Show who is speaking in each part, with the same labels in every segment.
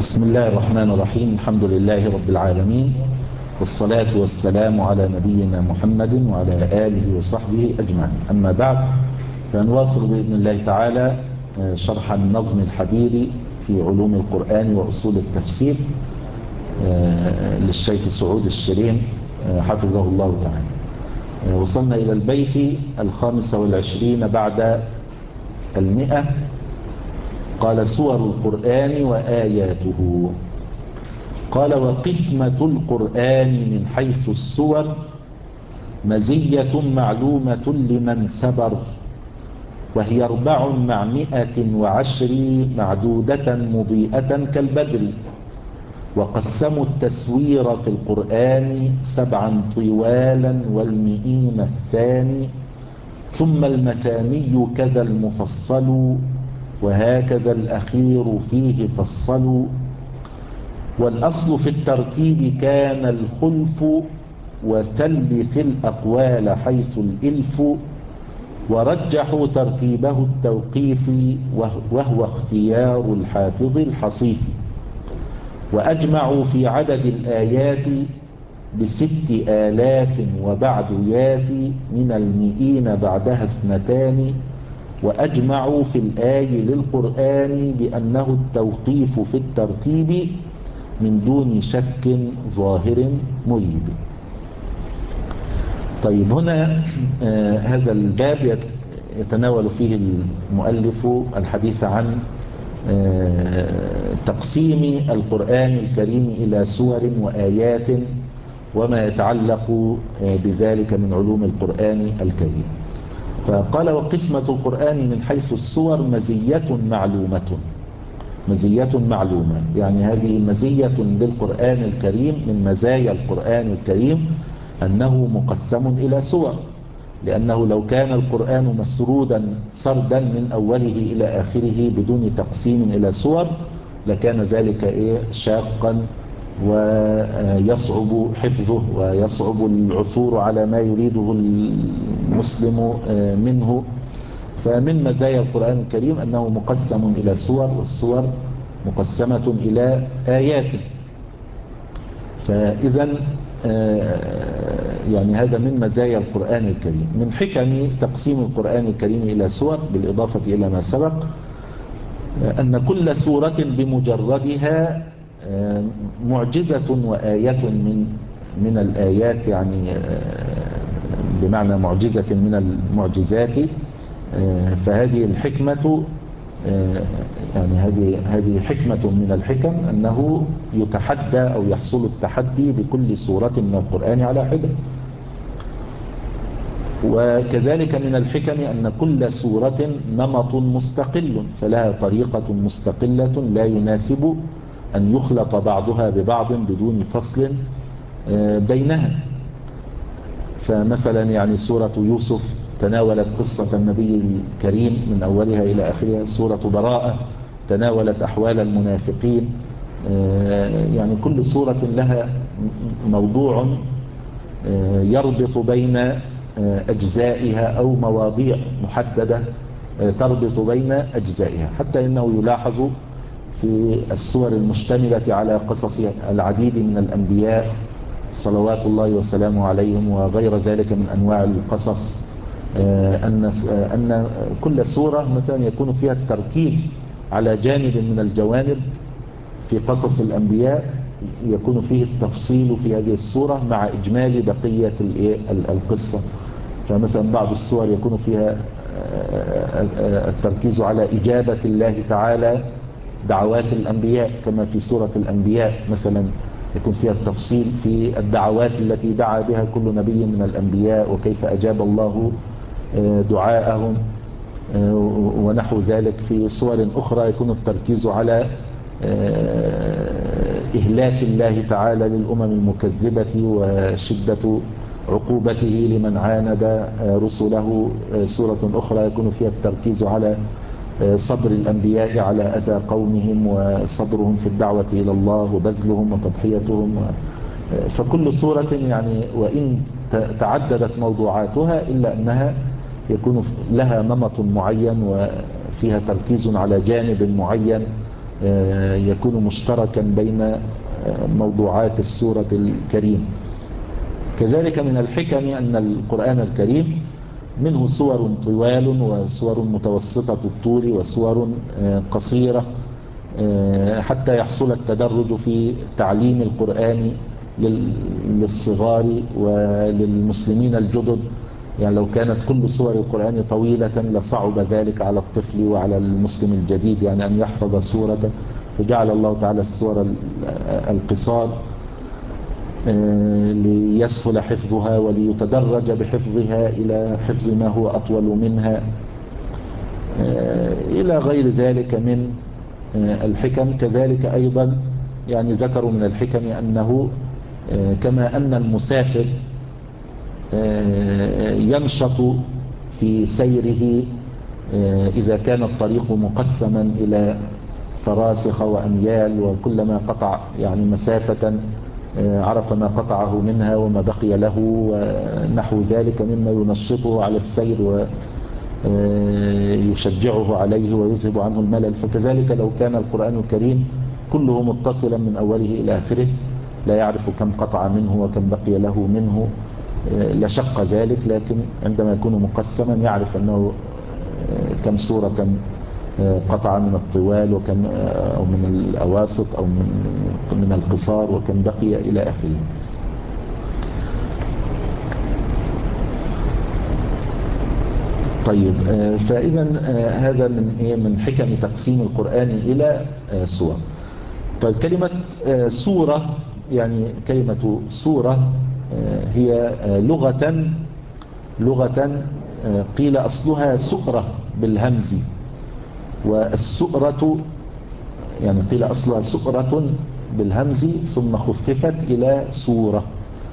Speaker 1: بسم الله الرحمن الرحيم. الحمد لله رب العالمين، والصلاة والسلام على نبينا محمد وعلى آله وصحبه أجمعين. أما بعد، فنواصل بإذن الله تعالى شرح النظم الحبيري في علوم القرآن وأصول التفسير للشيخ سعود الشريم حفظه الله تعالى. وصلنا إلى البيت 25 بعد 100. قال: سور القرآن وآياته. قال: وقسمة القرآن من حيث السور مزية معلومة لمن سبر، وهي 4 مع 110 معدودة مضيئة كالبدر. وقسموا التسوير في القرآن 7 طوالا والمئين الثاني، ثم المثاني كذا المفصل، وهكذا الأخير فيه فصلوا. والأصل في الترتيب كان الخلف، وثلث الأقوال حيث الإلف. ورجحوا ترتيبه التوقيف، وهو اختيار الحافظ الحصيف. وأجمعوا في عدد الآيات ب6,000 وبعد ياتي من المئين بعدها 2. وأجمعوا في الآي للقرآن بأنه التوقيف في الترتيب من دون شك ظاهر مريب. طيب، هنا هذا الباب يتناول فيه المؤلف الحديث عن تقسيم القرآن الكريم إلى سور وآيات وما يتعلق بذلك من علوم القرآن الكريم. فقال: وقسمة القرآن من حيث السور مزية معلومة. مزية معلومة يعني هذه مزية للقرآن الكريم، من مزايا القرآن الكريم أنه مقسم إلى سور، لأنه لو كان القرآن مسرودا سردا من أوله إلى آخره بدون تقسيم إلى سور لكان ذلك شاقا، ويصعب حفظه ويصعب العثور على ما يريده المسلم منه. فمن مزايا القرآن الكريم أنه مقسم إلى سور، والسور مقسمة إلى آيات. فإذا يعني هذا من مزايا القرآن الكريم. من حكم تقسيم القرآن الكريم إلى سور بالإضافة إلى ما سبق أن كل سورة بمجردها معجزة وآية من الآيات، يعني بمعنى معجزة من المعجزات. فهذه الحكمة، يعني هذه حكمة من الحكم أنه يتحدى أو يحصل التحدي بكل سورة من القرآن على حدة. وكذلك من الحكم أن كل سورة نمط مستقل، فلها طريقة مستقلة لا يناسب أن يخلط بعضها ببعض بدون فصل بينها. فمثلا يعني سورة يوسف تناولت قصة النبي الكريم من أولها إلى آخرها. سورة براءة تناولت أحوال المنافقين. يعني كل سورة لها موضوع يربط بين أجزائها أو مواضيع محددة تربط بين أجزائها، حتى إنه يلاحظ في السور المشتملة على قصص العديد من الأنبياء صلوات الله وسلامه عليهم وغير ذلك من أنواع القصص أن كل سورة مثلا يكون فيها التركيز على جانب من الجوانب في قصص الأنبياء، يكون فيه التفصيل في هذه السورة مع إجمال بقية القصة. فمثلا بعض السور يكون فيها التركيز على إجابة الله تعالى دعوات الأنبياء، كما في سورة الأنبياء مثلا يكون فيها التفصيل في الدعوات التي دعا بها كل نبي من الأنبياء وكيف أجاب الله دعاءهم ونحو ذلك. في صور أخرى يكون التركيز على إهلاك الله تعالى للأمم المكذبة وشدة عقوبته لمن عاند رسله. سورة أخرى يكون فيها التركيز على صبر الأنبياء على أذى قومهم وصبرهم في الدعوة إلى الله وبذلهم وتضحيتهم. فكل سورة يعني وإن تعددت موضوعاتها إلا أنها يكون لها نمط معين وفيها تركيز على جانب معين يكون مشتركا بين موضوعات السورة الكريمة. كذلك من الحكم أن القرآن الكريم منه صور طوال وصور متوسطة الطول وصور قصيرة، حتى يحصل التدرج في تعليم القرآن للصغار وللمسلمين الجدد. يعني لو كانت كل صور القرآن طويلة لصعب ذلك على الطفل وعلى المسلم الجديد يعني أن يحفظ سورة، فجعل الله تعالى السور القصار ليسهل حفظها وليتدرج بحفظها إلى حفظ ما هو أطول منها، إلى غير ذلك من الحكم. كذلك أيضا يعني ذكروا من الحكم أنه كما أن المسافر ينشط في سيره إذا كان الطريق مقسما إلى فراسخ وأميال، وكلما قطع يعني مسافة عرف ما قطعه منها وما بقي له ونحو ذلك مما ينشطه على السير ويشجعه عليه ويذهب عنه الملل، فكذلك لو كان القرآن الكريم كله متصلا من أوله إلى آخره لا يعرف كم قطع منه وكم بقي له منه لشق ذلك، لكن عندما يكون مقسما يعرف أنه كم سورة قطع من الطوال وكم أو من الأواسط أو من القصار وكم بقي إلى آخره. طيب، فإذا هذا من حكم تقسيم القرآن إلى سور. طيب، كلمة سورة يعني كلمة سورة هي لغة قيل أصلها سؤرة بالهمز، والسؤرة يعني قيل أصلها سؤرة بالهمز ثم خففت إلى سورة،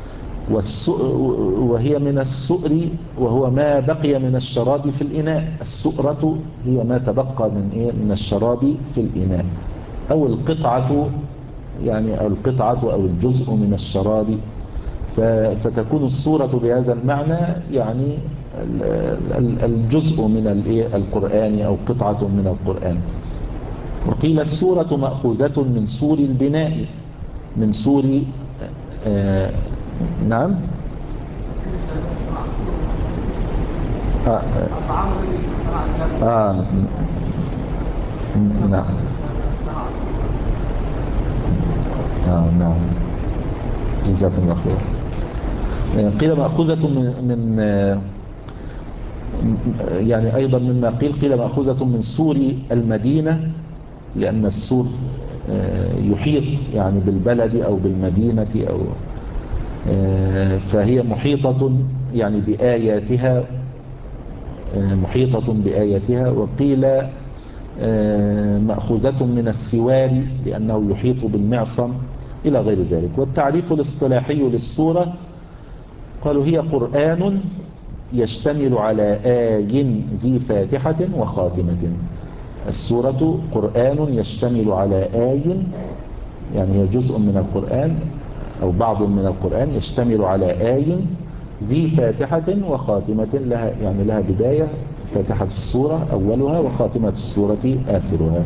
Speaker 1: وهي من السؤر وهو ما بقي من الشراب في الإناء. السؤرة هي ما تبقى من الشراب في الإناء، أو القطعة يعني أو القطعة أو الجزء من الشراب، فتكون السورة بهذا المعنى يعني الجزء من القرآن أو قطعة من القرآن. وقيل السورة مأخوذة من سور البناء، من سور نعم نعم نعم جزاكم الله خير. قيل مأخوذة من يعني أيضا مما قيل مأخوذة من سور المدينة، لأن السور يحيط يعني بالبلد أو بالمدينة أو فهي محيطة يعني بآياتها، محيطة بآياتها. وقيل مأخوذة من السوار لأنه يحيط بالمعصم إلى غير ذلك. والتعريف الاصطلاحي للسورة قالوا هي قرآن يشتمل على آي ذي فاتحة وخاتمة. السورة قرآن يشتمل على آي يعني هي جزء من القرآن أو بعض من القرآن يشتمل على آي ذي فاتحة وخاتمة، لها يعني لها بداية فاتحة السورة أولها وخاتمة السورة آخرها.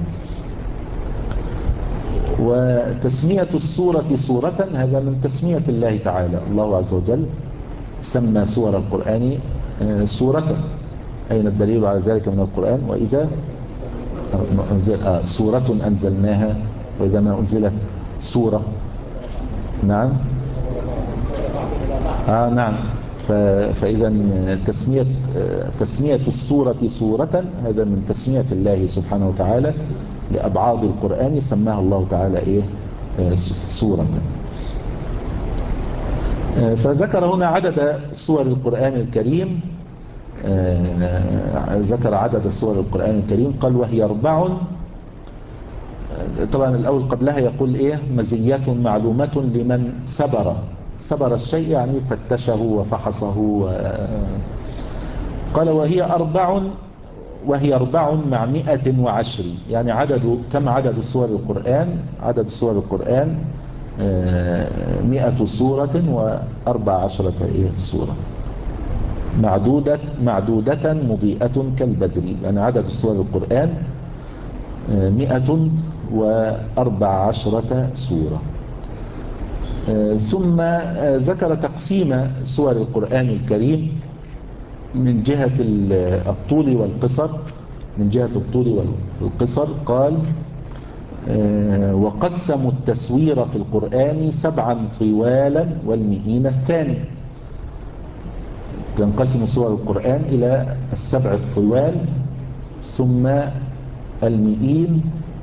Speaker 1: وتسمية السورة سورة هذا من تسمية الله تعالى. الله عز وجل سمى سور القرآن سورة. أين الدليل على ذلك من القرآن؟ وإذا سورة أنزلناها، وإذا ما أنزلت سورة. نعم نعم. فإذا تسمية السورة سورة هذا من تسمية الله سبحانه وتعالى لأبعاد القرآن، سماها الله تعالى سورة. فذكر هنا عدد سور القرآن الكريم، ذكر عدد سور القرآن الكريم قال وهي 4. طبعا الأول قبلها يقول مزيات معلومة لمن سبر الشيء يعني فتشه وفحصه قال وهي 4 مع 110 يعني كم عدد سور القرآن؟ عدد سور القرآن 100 سورة و14 سورة معدودة مضيئة كالبدر. يعني عدد سور القرآن 110 14 سورة. ثم ذكر تقسيم سور القرآن الكريم من جهة الطول والقصر. من جهة الطول والقصر قال: وقسموا التسوير في القرآن 7 طوالا والمئين الثاني. تنقسم سور القرآن إلى 7 الطوال ثم المئين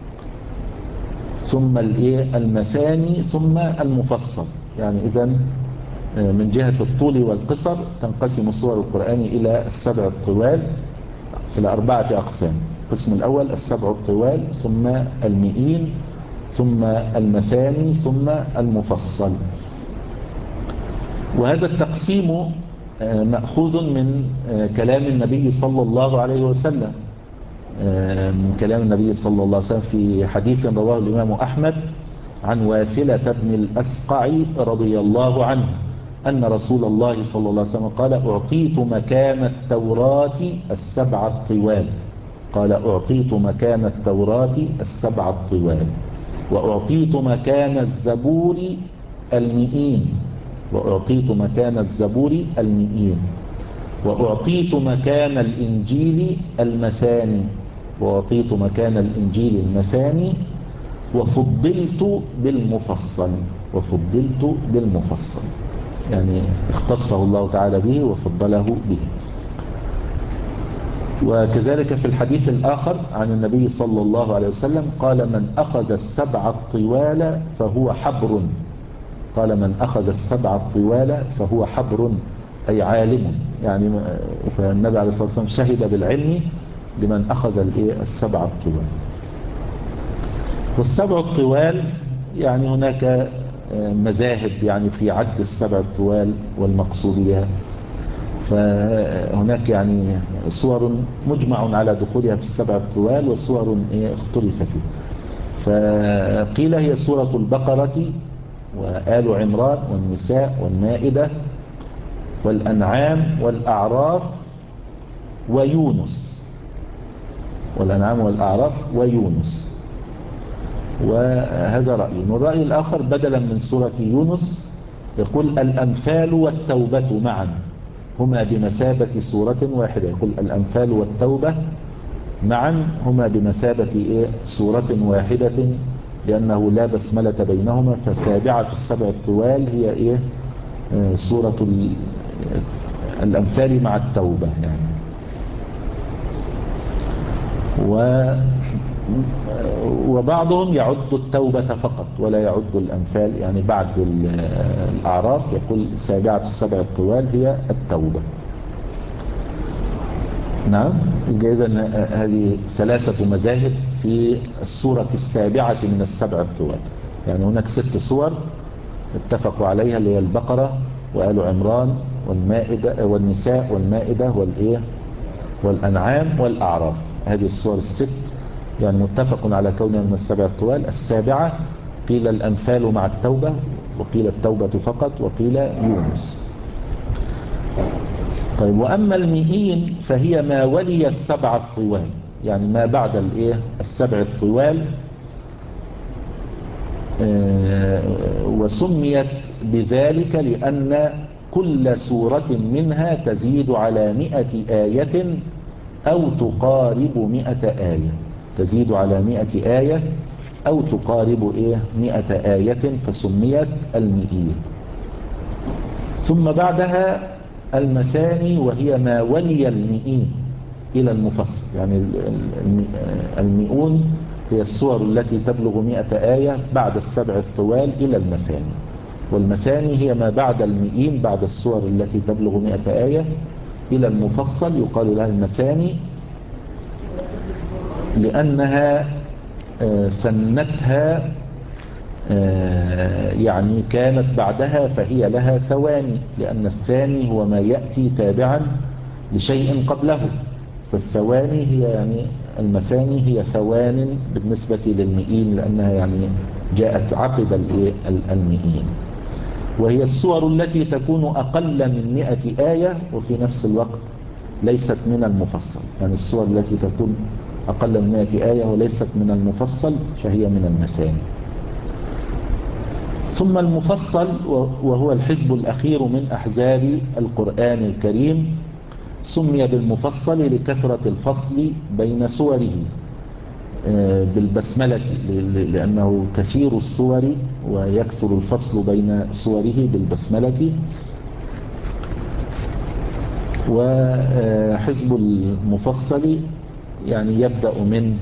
Speaker 1: ثم المثاني ثم المفصل. يعني إذن من جهة الطول والقصر تنقسم سور القرآن إلى 7 الطوال إلى 4 أقسام. القسم الأول 7 الطوال ثم المئين ثم المثاني ثم المفصل. وهذا التقسيم مأخوذ من كلام النبي صلى الله عليه وسلم، من كلام النبي صلى الله عليه وسلم في حديث رواه الإمام أحمد عن واثلة بن الأسقع رضي الله عنه أن رسول الله صلى الله عليه وسلم قال: أعطيت مكان التوراة 7 الطوال. قال: أعطيت مكان التوراة 7 الطوال، وأعطيت مكان الزبور 100، وأعطيت مكان الزبور 100، وأعطيت مكان الإنجيل 200، وأعطيت مكان الإنجيل 200، وفضلت بالمفصل. وفضلت بالمفصل يعني اختصه الله تعالى به وفضله به. وكذلك في الحديث الآخر عن النبي صلى الله عليه وسلم قال: من أخذ 7 الطوال فهو حبر. قال: من أخذ 7 الطوال فهو حبر، أي عالم. يعني فالنبي عليه الصلاة والسلام شهد بالعلم لمن أخذ 7 الطوال. والسبع الطوال يعني هناك مذاهب يعني في عد 7 الطوال والمقصود بها. فهناك يعني صور مجمع على دخولها في 7 الطوال وصور اختلف فيها. فقيل هي سورة البقرة وآل عمران والنساء والمائدة والأنعام والأعراف ويونس. والأنعام والأعراف ويونس. وهذا رأي. والرأي الآخر بدلا من سورة يونس يقول: الأنفال والتوبة معا هما بمثابة سورة واحدة. يقول: الأنفال والتوبة معا هما بمثابة سورة واحدة، لأنه لا بسملة بينهما. فسابعة 7 الطوال هي سورة الأنفال مع التوبة يعني. وبعضهم يعد التوبة فقط ولا يعد الأنفال، يعني بعد الأعراف يقول سابعة 7 الطوال هي التوبة. نعم. إذن هذه 3 مذاهب في السورة السابعة من 7 الطوال. يعني هناك 6 سور اتفقوا عليها، اللي هي البقرة وآل عمران والمائدة والنساء والمائدة والأنعام والأعراف. هذه السور ال6 يعني متفق على كونها من 7 الطوال. السابعة قيل الأنفال مع التوبة، وقيل التوبة فقط، وقيل يونس. طيب، وأما المئين فهي ما ولي 7 الطوال، يعني ما بعد 7 الطوال. وسميت بذلك لأن كل سورة منها تزيد على 100 آية أو تقارب 100 آية. تزيد على 100 آية أو تقارب 100 آية، فسميت المئين. ثم بعدها المثاني، وهي ما ولي المئين إلى المفصل. يعني المئون هي السور التي تبلغ 100 آية بعد 7 الطوال إلى المثاني. والمثاني هي ما بعد المئين، بعد السور التي تبلغ 100 آية إلى المفصل، يقال لها المثاني لأنها ثنتها يعني كانت بعدها فهي لها ثواني، لأن الثاني هو ما يأتي تابعا لشيء قبله. فالثواني هي يعني المثاني هي ثوان بالنسبة للمئين، لأنها يعني جاءت عقب المئين. وهي السور التي تكون أقل من 100 آية وفي نفس الوقت ليست من المفصل. يعني السور التي تكون أقل من 100 آية وليست من المفصل فهي من المثاني. ثم المفصل وهو الحزب الأخير من أحزاب القرآن الكريم، سمي بالمفصل لكثرة الفصل بين سوره بالبسملة، لأنه كثير السور ويكثر الفصل بين سوره بالبسملة. وحزب المفصل يعني يبدأ من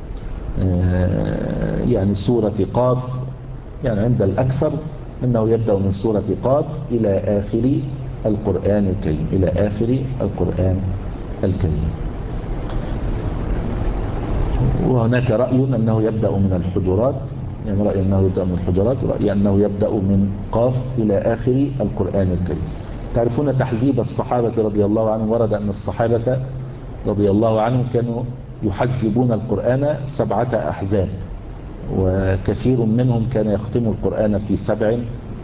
Speaker 1: يعني سورة قاف، يعني عند الأكثر أنه يبدأ من سورة قاف إلى آخر القرآن الكريم، إلى آخر القرآن الكريم. وهناك رأي أنه يبدأ من الحجرات، يعني رأي أنه يبدأ من الحجرات، ورأي أنه يبدأ من قاف إلى آخر القرآن الكريم. تعرفون تحزيب الصحابة رضي الله عنهم، ورد أن الصحابة رضي الله عنهم كانوا يحزبون القرآن 7 أحزاب، وكثير منهم كان يختم القرآن في 7،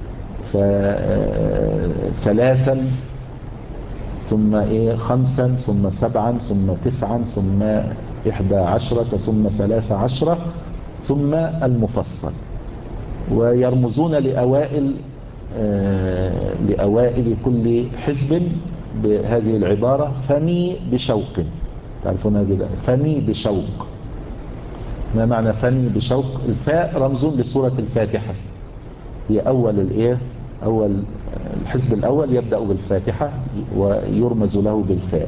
Speaker 1: ف3 ثم 5 ثم 7 ثم 9 ثم 11 ثم 13 ثم المفصل. ويرمزون لأوائل كل حزب بهذه العبارة: فمي بشوق. تعرفون هذه فمي بشوق؟ ما معنى فمي بشوق؟ الفاء رمز لسورة الفاتحة، هي أول الحزب الأول يبدأ بالفاتحة ويرمز له بالفاء،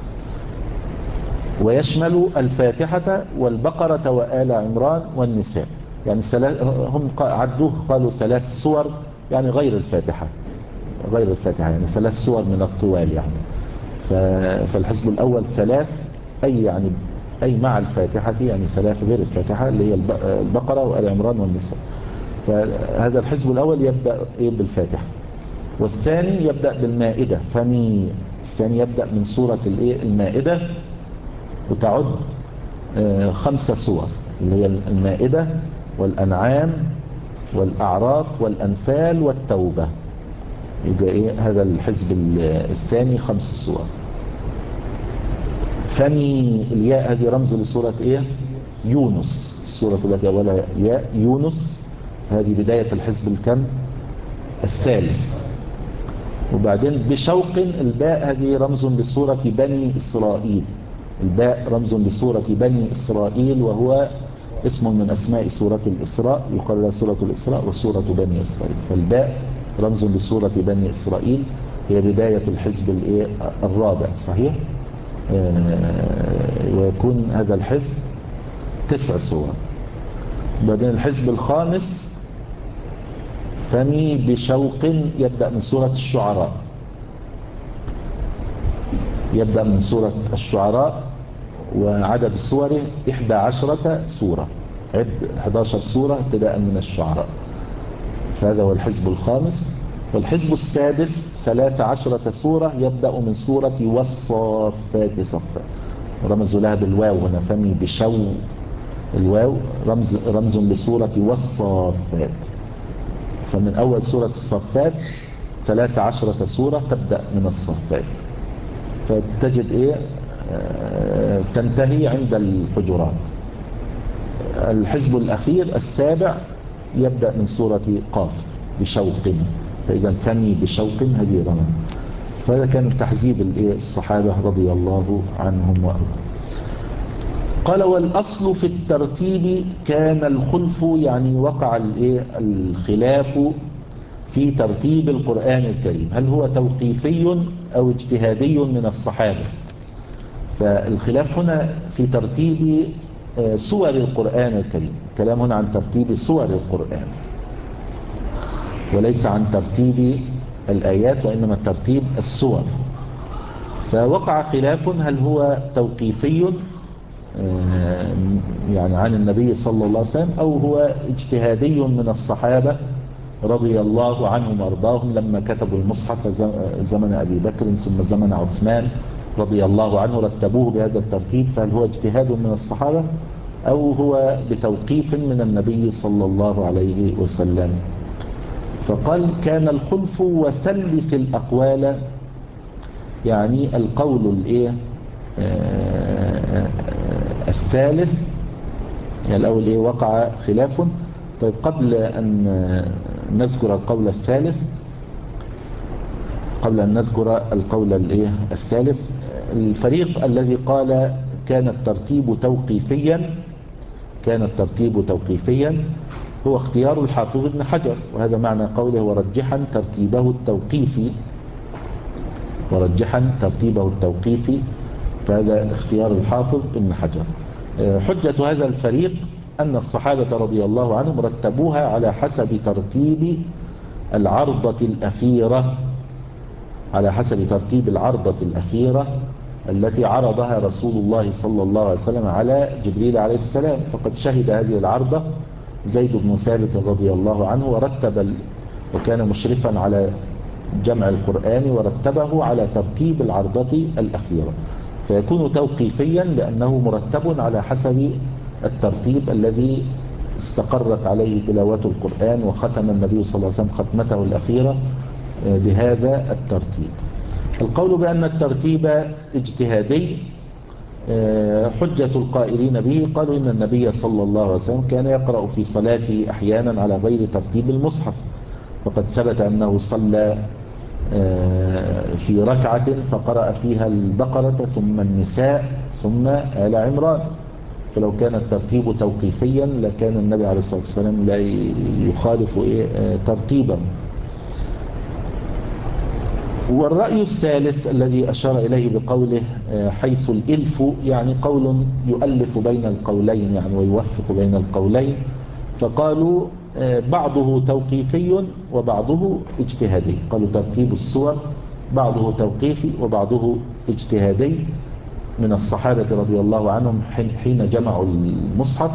Speaker 1: ويشمل الفاتحة والبقرة وآل عمران والنساء. يعني هم عدوه قالوا 3 سور، يعني غير الفاتحة يعني 3 سور من الطوال يعني. فالحزب الأول 3، أي مع الفاتحة، يعني 3 غير الفاتحة اللي هي البقرة وآل عمران والنساء. فهذا الحزب الأول يبدأ بالفاتحة. والثاني يبدأ بالمائدة، الثاني يبدأ من سورة المائدة، وتعد 5 سور اللي هي المائدة والأنعام والأعراف والأنفال والتوبة. يبقى هذا الحزب الثاني 5 سور. ثاني الياء هذه رمز لسورة يونس، السورة التي أولها ياء يونس، هذه بداية الحزب الثالث. وبعدين بشوق الباء هذه رمز لسورة بني إسرائيل، الباء رمز لسورة بني إسرائيل، وهو اسم من أسماء سورة الإسراء، يقال لها سورة الإسراء وسورة بني إسرائيل. فالباء رمز لسورة بني إسرائيل، هي بداية الحزب الرابع، صحيح؟ ويكون هذا الحزب 9 سور. بعدين الحزب الخامس فمي بشوق يبدأ من سورة الشعراء، وعدد سوره 11 سورة، عد 11 سورة ابتداء من الشعراء. فهذا هو الحزب الخامس. والحزب السادس 13 سورة، يبدأ من سورة والصافات صفا، رمز لها بالواو هنا، فمي بشو، الواو رمز لسورة والصافات. فمن أول سورة الصفات 13 سورة تبدأ من الصفات، فتجد تنتهي عند الحجرات. الحزب الأخير السابع يبدأ من سورة قاف بشوق، فإذا فمي بشوق هذه رمز. فهذا كان تحزيب الصحابة رضي الله عنهم وأرضاهم. قال: والأصل في الترتيب كان الخلف، يعني وقع الخلاف في ترتيب القرآن الكريم، هل هو توقيفي أو اجتهادي من الصحابة. فالخلاف هنا في ترتيب سور القرآن الكريم، كلام هنا عن ترتيب سور القرآن وليس عن ترتيب الآيات، وإنما ترتيب السور. فوقع خلاف هل هو توقيفي يعني عن النبي صلى الله عليه وسلم، أو هو اجتهادي من الصحابة رضي الله عنهم وارضاهم لما كتبوا المصحف زمن أبي بكر ثم زمن عثمان رضي الله عنه، رتبوه بهذا الترتيب. فهل هو اجتهاد من الصحابة أو هو بتوقيف من النبي صلى الله عليه وسلم؟ فقال: كان الخلف وثلث الأقوال، يعني القول الثالث، يعني الأول إيه وقع خلاف. طيب قبل أن نذكر القول الثالث، قبل أن نذكر القول الثالث، الفريق الذي قال كان الترتيب توقيفيا هو اختيار الحافظ ابن حجر، وهذا معنى قوله ورجحا ترتيبه التوقيفي، فهذا اختيار الحافظ ابن حجر. حجة هذا الفريق أن الصحابة رضي الله عنهم رتبوها على حسب ترتيب العرضة الأخيرة التي عرضها رسول الله صلى الله عليه وسلم على جبريل عليه السلام. فقد شهد هذه العرضة زيد بن ثابت رضي الله عنه، وكان مشرفا على جمع القرآن ورتبه على ترتيب العرضة الأخيرة، فيكون توقيفيا لأنه مرتب على حسب الترتيب الذي استقرت عليه تلاوة القرآن، وختم النبي صلى الله عليه وسلم ختمته الأخيرة بهذا الترتيب. القول بأن الترتيب اجتهادي حجة القائلين به قالوا إن النبي صلى الله عليه وسلم كان يقرأ في صلاته أحيانا على غير ترتيب المصحف، فقد ثبت أنه صلى في ركعة فقرأ فيها البقرة ثم النساء ثم آل عمران، فلو كان الترتيب توقيفيا لكان النبي عليه الصلاة والسلام لا يخالف ترتيبا. والرأي الثالث الذي أشار إليه بقوله حيث الإلف، يعني قول يؤلف بين القولين يعني ويوفق بين القولين، فقالوا بعضه توقيفي وبعضه اجتهادي. قالوا ترتيب السور بعضه توقيفي وبعضه اجتهادي من الصحابة رضي الله عنهم حين جمعوا المصحف.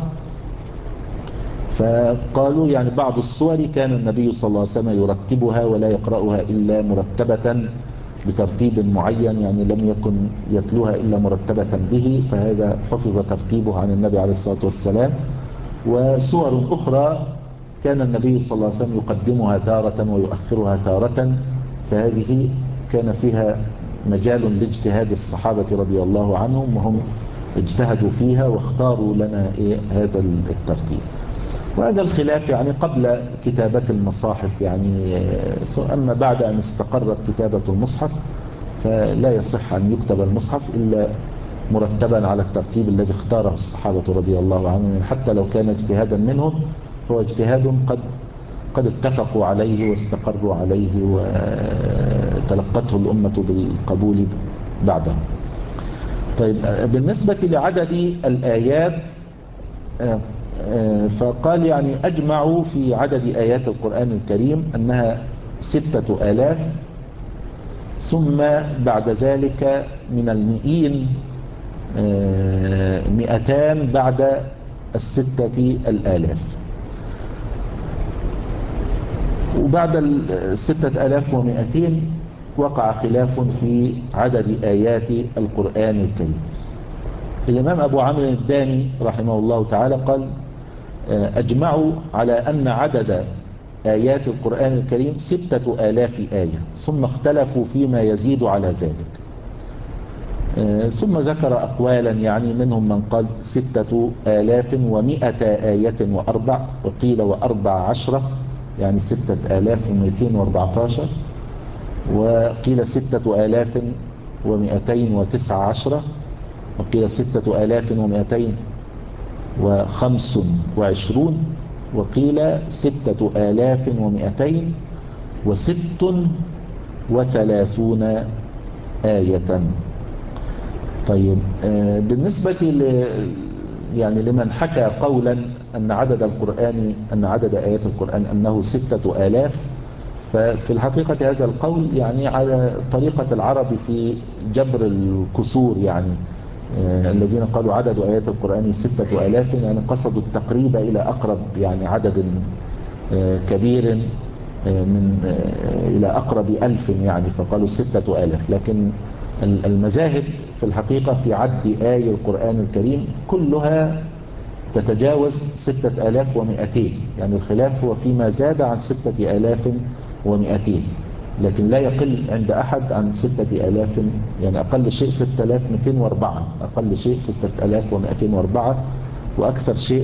Speaker 1: فقالوا يعني بعض السور كان النبي صلى الله عليه وسلم يرتبها ولا يقرأها إلا مرتبة بترتيب معين، يعني لم يكن يتلوها إلا مرتبة به، فهذا حفظ ترتيبه عن النبي عليه الصلاة والسلام. وسور أخرى كان النبي صلى الله عليه وسلم يقدمها تارة ويؤخرها تارة، فهذه كان فيها مجال لاجتهاد الصحابة رضي الله عنهم، وهم اجتهدوا فيها واختاروا لنا هذا الترتيب. وهذا الخلاف يعني قبل كتابة المصاحف، يعني أما بعد أن استقرت كتابة المصحف فلا يصح أن يكتب المصحف إلا مرتبا على الترتيب الذي اختاره الصحابة رضي الله عنهم، يعني حتى لو كان اجتهادا منهم فهو اجتهاد قد اتفقوا عليه واستقروا عليه وتلقته الأمة بالقبول بعده. طيب بالنسبة لعدد الآيات فقال يعني أجمعوا في عدد آيات القرآن الكريم أنها 6000، ثم بعد ذلك من المئين 200 بعد 6000، وبعد 6200 وقع خلاف في عدد آيات القرآن الكريم. الإمام أبو عمرو الداني رحمه الله تعالى قال أجمعوا على أن عدد آيات القرآن الكريم 6000 آية، ثم اختلفوا فيما يزيد على ذلك. ثم ذكر أقوالا، يعني منهم من قال 6100 آية وأربع، وقيل و14، يعني 6214، وقيل 6219، وقيل 6225، وقيل 6236 آية. طيب بالنسبة يعني لمن حكى قولا أن عدد آيات القرآن أنه 6000، ففي الحقيقة هذا القول يعني على طريقة العرب في جبر الكسور، يعني الذين قالوا عدد آيات القرآن 6000 يعني قصدوا التقريب إلى أقرب يعني عدد كبير إلى أقرب 1000 يعني، فقالوا 6000. لكن المذاهب في الحقيقة في عد آية القرآن الكريم كلها تتجاوز 6200، يعني الخلاف هو فيما زاد عن 6200، لكن لا يقل عند أحد عن 6000، يعني أقل شيء 6204، أقل شيء 6204، وأكثر شيء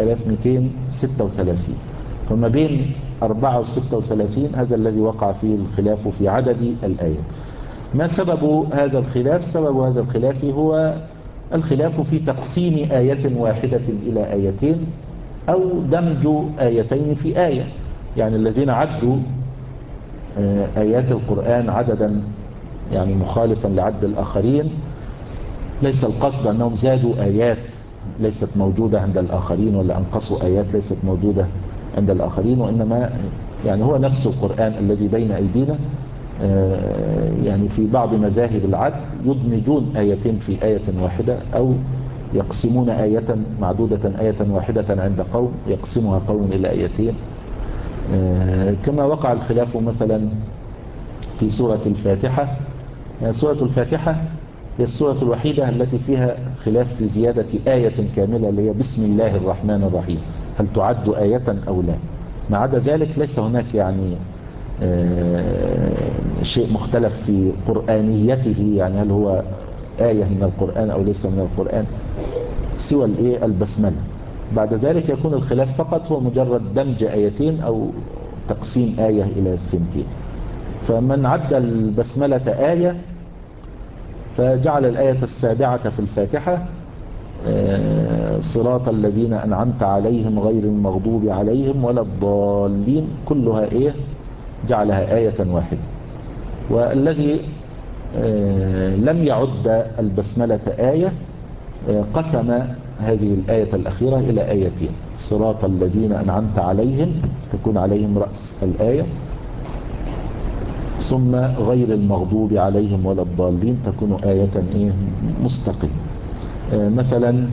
Speaker 1: 6236. فما بين 4 و 36 هذا الذي وقع فيه الخلاف في عدد الآيات. ما سبب هذا الخلاف؟ سبب هذا الخلاف هو الخلاف في تقسيم آية واحدة إلى آيتين أو دمج آيتين في آية. يعني الذين عدوا آيات القرآن عددا يعني مخالفا لعد الآخرين، ليس القصد أنهم زادوا آيات ليست موجودة عند الآخرين ولا أنقصوا آيات ليست موجودة عند الآخرين، وإنما يعني هو نفس القرآن الذي بين أيدينا. يعني في بعض مذاهب العد يدمجون آيتين في آية واحدة، أو يقسمون آية معدودة آية واحدة عند قوم يقسمها قوم إلى آيتين، كما وقع الخلاف مثلا في سورة الفاتحة. يعني سورة الفاتحة هي السورة الوحيدة التي فيها خلاف في زيادة آية كاملة اللي هي بسم الله الرحمن الرحيم، هل تعد آية أو لا. ما عدا ذلك ليس هناك يعني شيء مختلف في قرآنيته، يعني هل هو آية من القرآن أو ليس من القرآن، سوى البسملة. بعد ذلك يكون الخلاف فقط هو مجرد دمج آيتين أو تقسيم آية إلى الثنتين. فمن عد البسملة آية فجعل الآية السابعة في الفاتحة صراط الذين أنعمت عليهم غير المغضوب عليهم ولا الضالين، كلها جعلها آية واحدة. والذي لم يعد البسملة آية قسم هذه الآية الأخيرة إلى آيتين، صراط الذين أنعمت عليهم تكون عليهم رأس الآية، ثم غير المغضوب عليهم ولا الضالين تكون آية مستقلة. مثلا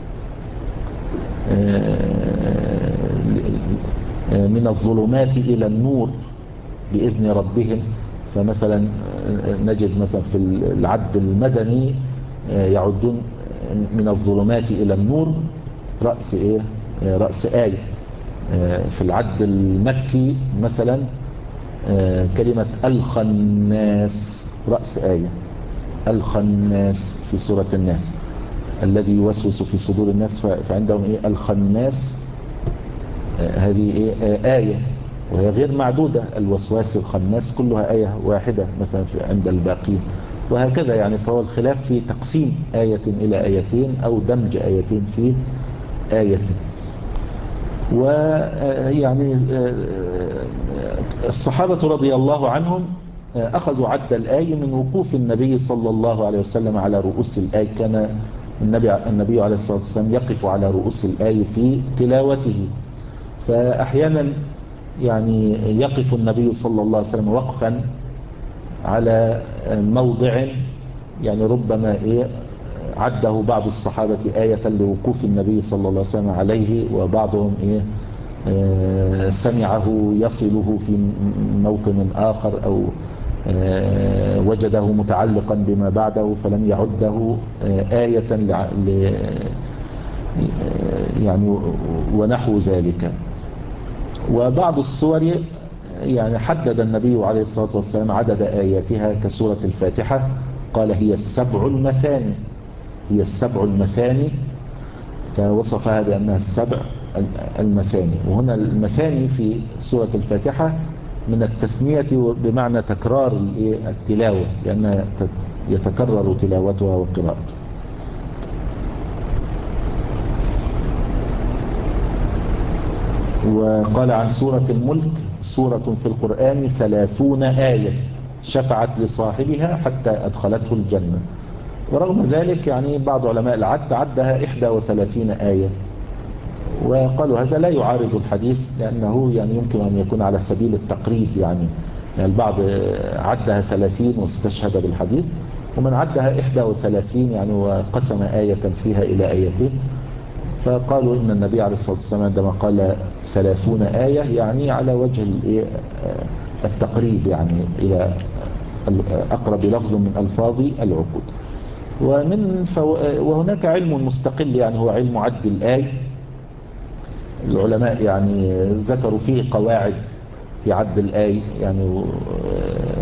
Speaker 1: من الظلمات إلى النور بإذن ربهم. فمثلا نجد مثلا في العد المدني يعدون من الظلمات إلى النور رأس رأس آية. في العد المكي مثلا كلمة الخناس رأس آية، الخناس في سورة الناس الذي يوسوس في صدور الناس، فعندهم الخناس هذه آية وهي غير معدودة. الوسواس الخناس كلها آية واحدة مثلا عند الباقين، وهكذا. يعني فهو الخلاف في تقسيم آية إلى آيتين أو دمج آيتين في آية. ويعني الصحابة رضي الله عنهم أخذوا عد الآية من وقوف النبي صلى الله عليه وسلم على رؤوس الآية. كان النبي عليه الصلاة والسلام يقف على رؤوس الآية في تلاوته، فأحيانا يعني يقف النبي صلى الله عليه وسلم وقفا على موضع يعني ربما عده بعض الصحابة آية لوقوف النبي صلى الله عليه وسلم عليه، وبعضهم سمعه يصله في موطن آخر أو وجده متعلقا بما بعده فلم يعده آية يعني ونحو ذلك. وبعض الصور يعني حدد النبي عليه الصلاة والسلام عدد آياتها كسورة الفاتحة، قال هي السبع المثاني، هي السبع المثاني، فوصفها بأنها السبع المثاني. وهنا المثاني في سورة الفاتحة من التثنية بمعنى تكرار التلاوة، لأنها يتكرر تلاوتها وقراءتها. وقال عن سورة الملك سورة في القرآن 30 آية شفعت لصاحبها حتى أدخلته الجنة. ورغم ذلك يعني بعض علماء العد عدها 31 آية، وقالوا هذا لا يعارض الحديث، لأنه يعني يمكن أن يكون على سبيل التقريب. يعني البعض عدها 30 واستشهد بالحديث، ومن عدها 31 يعني وقسم آية فيها إلى آيتين. فقالوا إن النبي عليه الصلاة والسلام عندما قال 30 آية يعني على وجه التقريب، يعني إلى أقرب لفظ من ألفاظ العقود. وهناك علم مستقل يعني هو علم عد الآية. العلماء يعني ذكروا فيه قواعد في عد الآية، يعني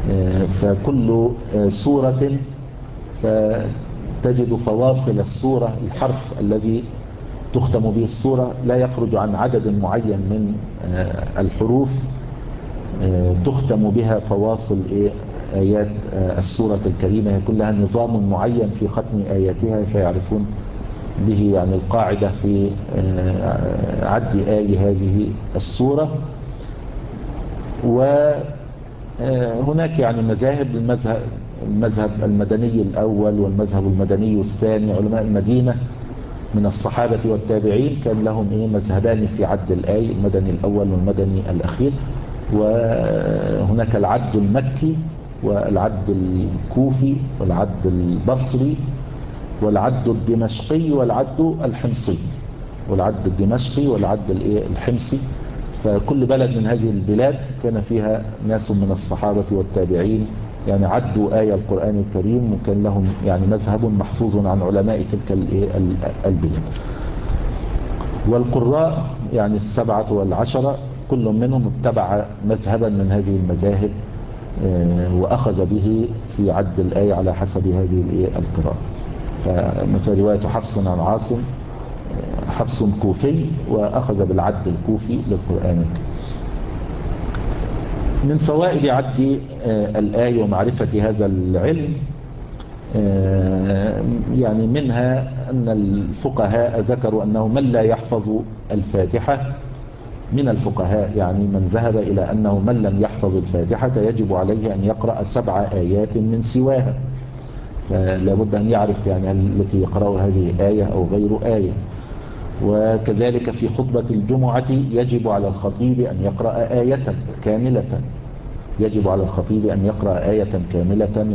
Speaker 1: فكل سورة فتجد فواصل السورة، الحرف الذي تختم به السورة لا يخرج عن عدد معين من الحروف تختم بها فواصل آيات السورة الكريمة. كلها نظام معين في ختم آياتها فيعرفون به يعني القاعدة في عد آي هذه السورة. وهناك يعني مذاهب، المذهب المدني الأول والمذهب المدني الثاني. علماء المدينة من الصحابة والتابعين كان لهم مذهبان في عد الآي، المدني الأول والمدني الأخير. وهناك العد المكي والعد الكوفي والعد البصري والعد الدمشقي والعد الحمصي، والعد الدمشقي والعد الحمصي. فكل بلد من هذه البلاد كان فيها ناس من الصحابة والتابعين يعني عدوا آية القرآن الكريم، وكان لهم يعني مذهب محفوظ عن علماء تلك البلاد. والقراء يعني 7 و10 كل منهم اتبع مذهبا من هذه المذاهب وأخذ به في عد الآية على حسب هذه القراءة. فمثل رواية حفص عن عاصم، حفص كوفي وأخذ بالعد الكوفي للقرآن. من فوائد عد الآية ومعرفة هذا العلم يعني منها أن الفقهاء ذكروا أنه من لا يحفظ الفاتحة من الفقهاء، يعني من ذهب إلى أنه من لم يحفظ الفاتحة يجب عليه أن يقرأ 7 آيات من سواها. فلا بد أن يعرف يعني التي يقرأ هذه آية أو غير آية. وكذلك في خطبة الجمعة يجب على الخطيب أن يقرأ آية كاملة، يجب على الخطيب أن يقرأ آية كاملة،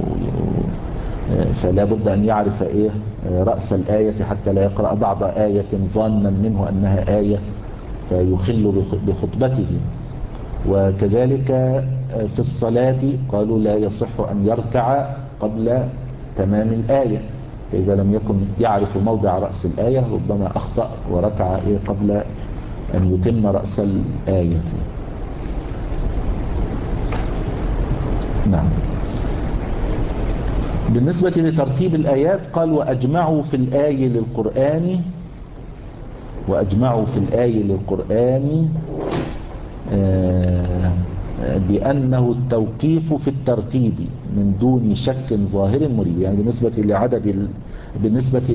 Speaker 1: فلا بد أن يعرف رأس الآية حتى لا يقرأ بعض آية ظانا منه أنها آية فيخل بخطبته. وكذلك في الصلاة قالوا لا يصح أن يركع قبل تمام الآية، فإذا لم يكن يعرف موضع رأس الآية ربما أخطأ وركع قبل أن يتم رأس الآية. نعم. بالنسبة لترتيب الآيات قال وأجمعوا في الآية للقرآن بأنه التوقيف في الترتيب من دون شك ظاهر مريب. يعني بالنسبة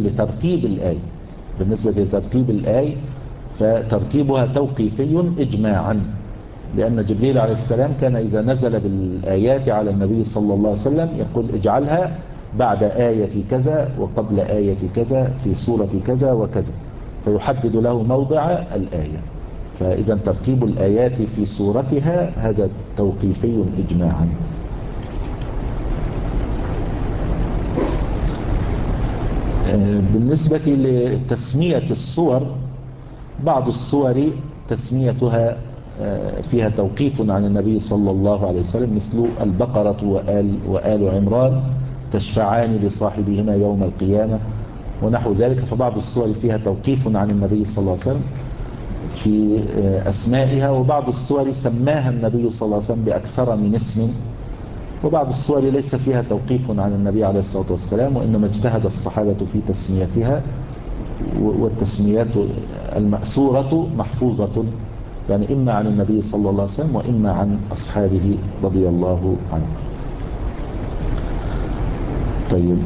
Speaker 1: لترتيب الآية فترتيبها توقيفي إجماعا، لأن جبريل عليه السلام كان إذا نزل بالآيات على النبي صلى الله عليه وسلم يقول اجعلها بعد آية كذا وقبل آية كذا في سورة كذا وكذا، فيحدد له موضع الآية. فإذا ترتيب الآيات في سورتها هذا توقيفي إجماعا. بالنسبة لتسمية السور، بعض السور تسميتها فيها توقيف عن النبي صلى الله عليه وسلم، مثل البقرة وآل عمران تشفعان لصاحبهما يوم القيامة ونحو ذلك. فبعض السور فيها توقيف عن النبي صلى الله عليه وسلم في أسمائها، وبعض السور سماها النبي صلى الله عليه وسلم بأكثر من اسم، وبعض السور ليس فيها توقيف عن النبي عليه الصلاة والسلام وإنما اجتهد الصحابة في تسميتها، والتسميات المأثورة محفوظة يعني إما عن النبي صلى الله عليه وسلم وإما عن أصحابه رضي الله عنهم. طيب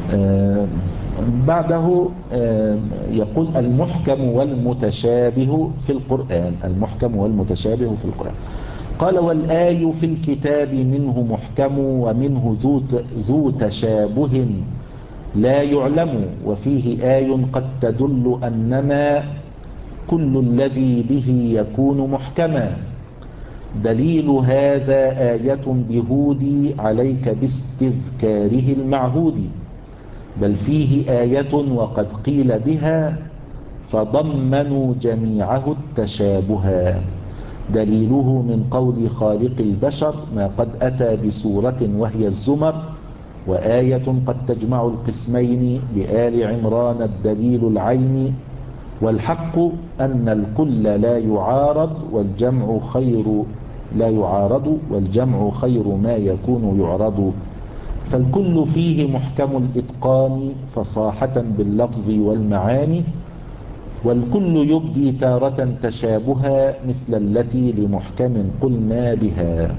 Speaker 1: بعده يقول المحكم والمتشابه في القرآن. المحكم والمتشابه في القرآن قال والآي في الكتاب منه محكم ومنه ذو تشابه لا يعلم وفيه آي قد تدل أنما كل الذي به يكون محكما دليل هذا آية بهودي عليك باستذكاره المعهود بل فيه آية وقد قيل بها فضمنوا جميعه التشابها دليله من قول خالق البشر ما قد أتى بسورة وهي الزمر وآية قد تجمع القسمين بآل عمران الدليل العين والحق أن الكل لا يعارض والجمع خير لا يعارض، والجمع خير ما يكون يعرض. فالكل فيه محكم الإتقان فصاحة باللفظ والمعاني، والكل يبدي تارة تشابها مثل التي لمحكم قلنا بها.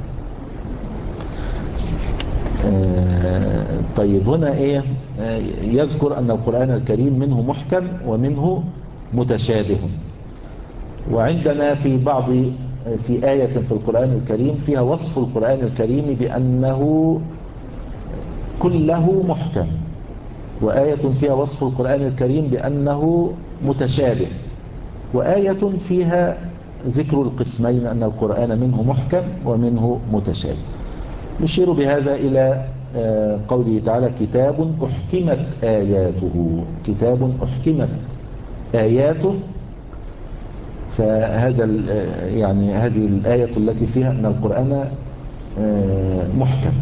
Speaker 1: طيب هنا ايه؟ يذكر أن القرآن الكريم منه محكم ومنه متشابه. وعندنا في آية في القرآن الكريم فيها وصف القرآن الكريم بأنه كله محكم، وآية فيها وصف القرآن الكريم بأنه متشابه، وآية فيها ذكر القسمين أن القرآن منه محكم ومنه متشابه. يشير بهذا إلى قوله تعالى كتاب أحكمت آياته، كتاب أحكمت آياته. فهذا يعني هذه الآية التي فيها أن القرآن محكم.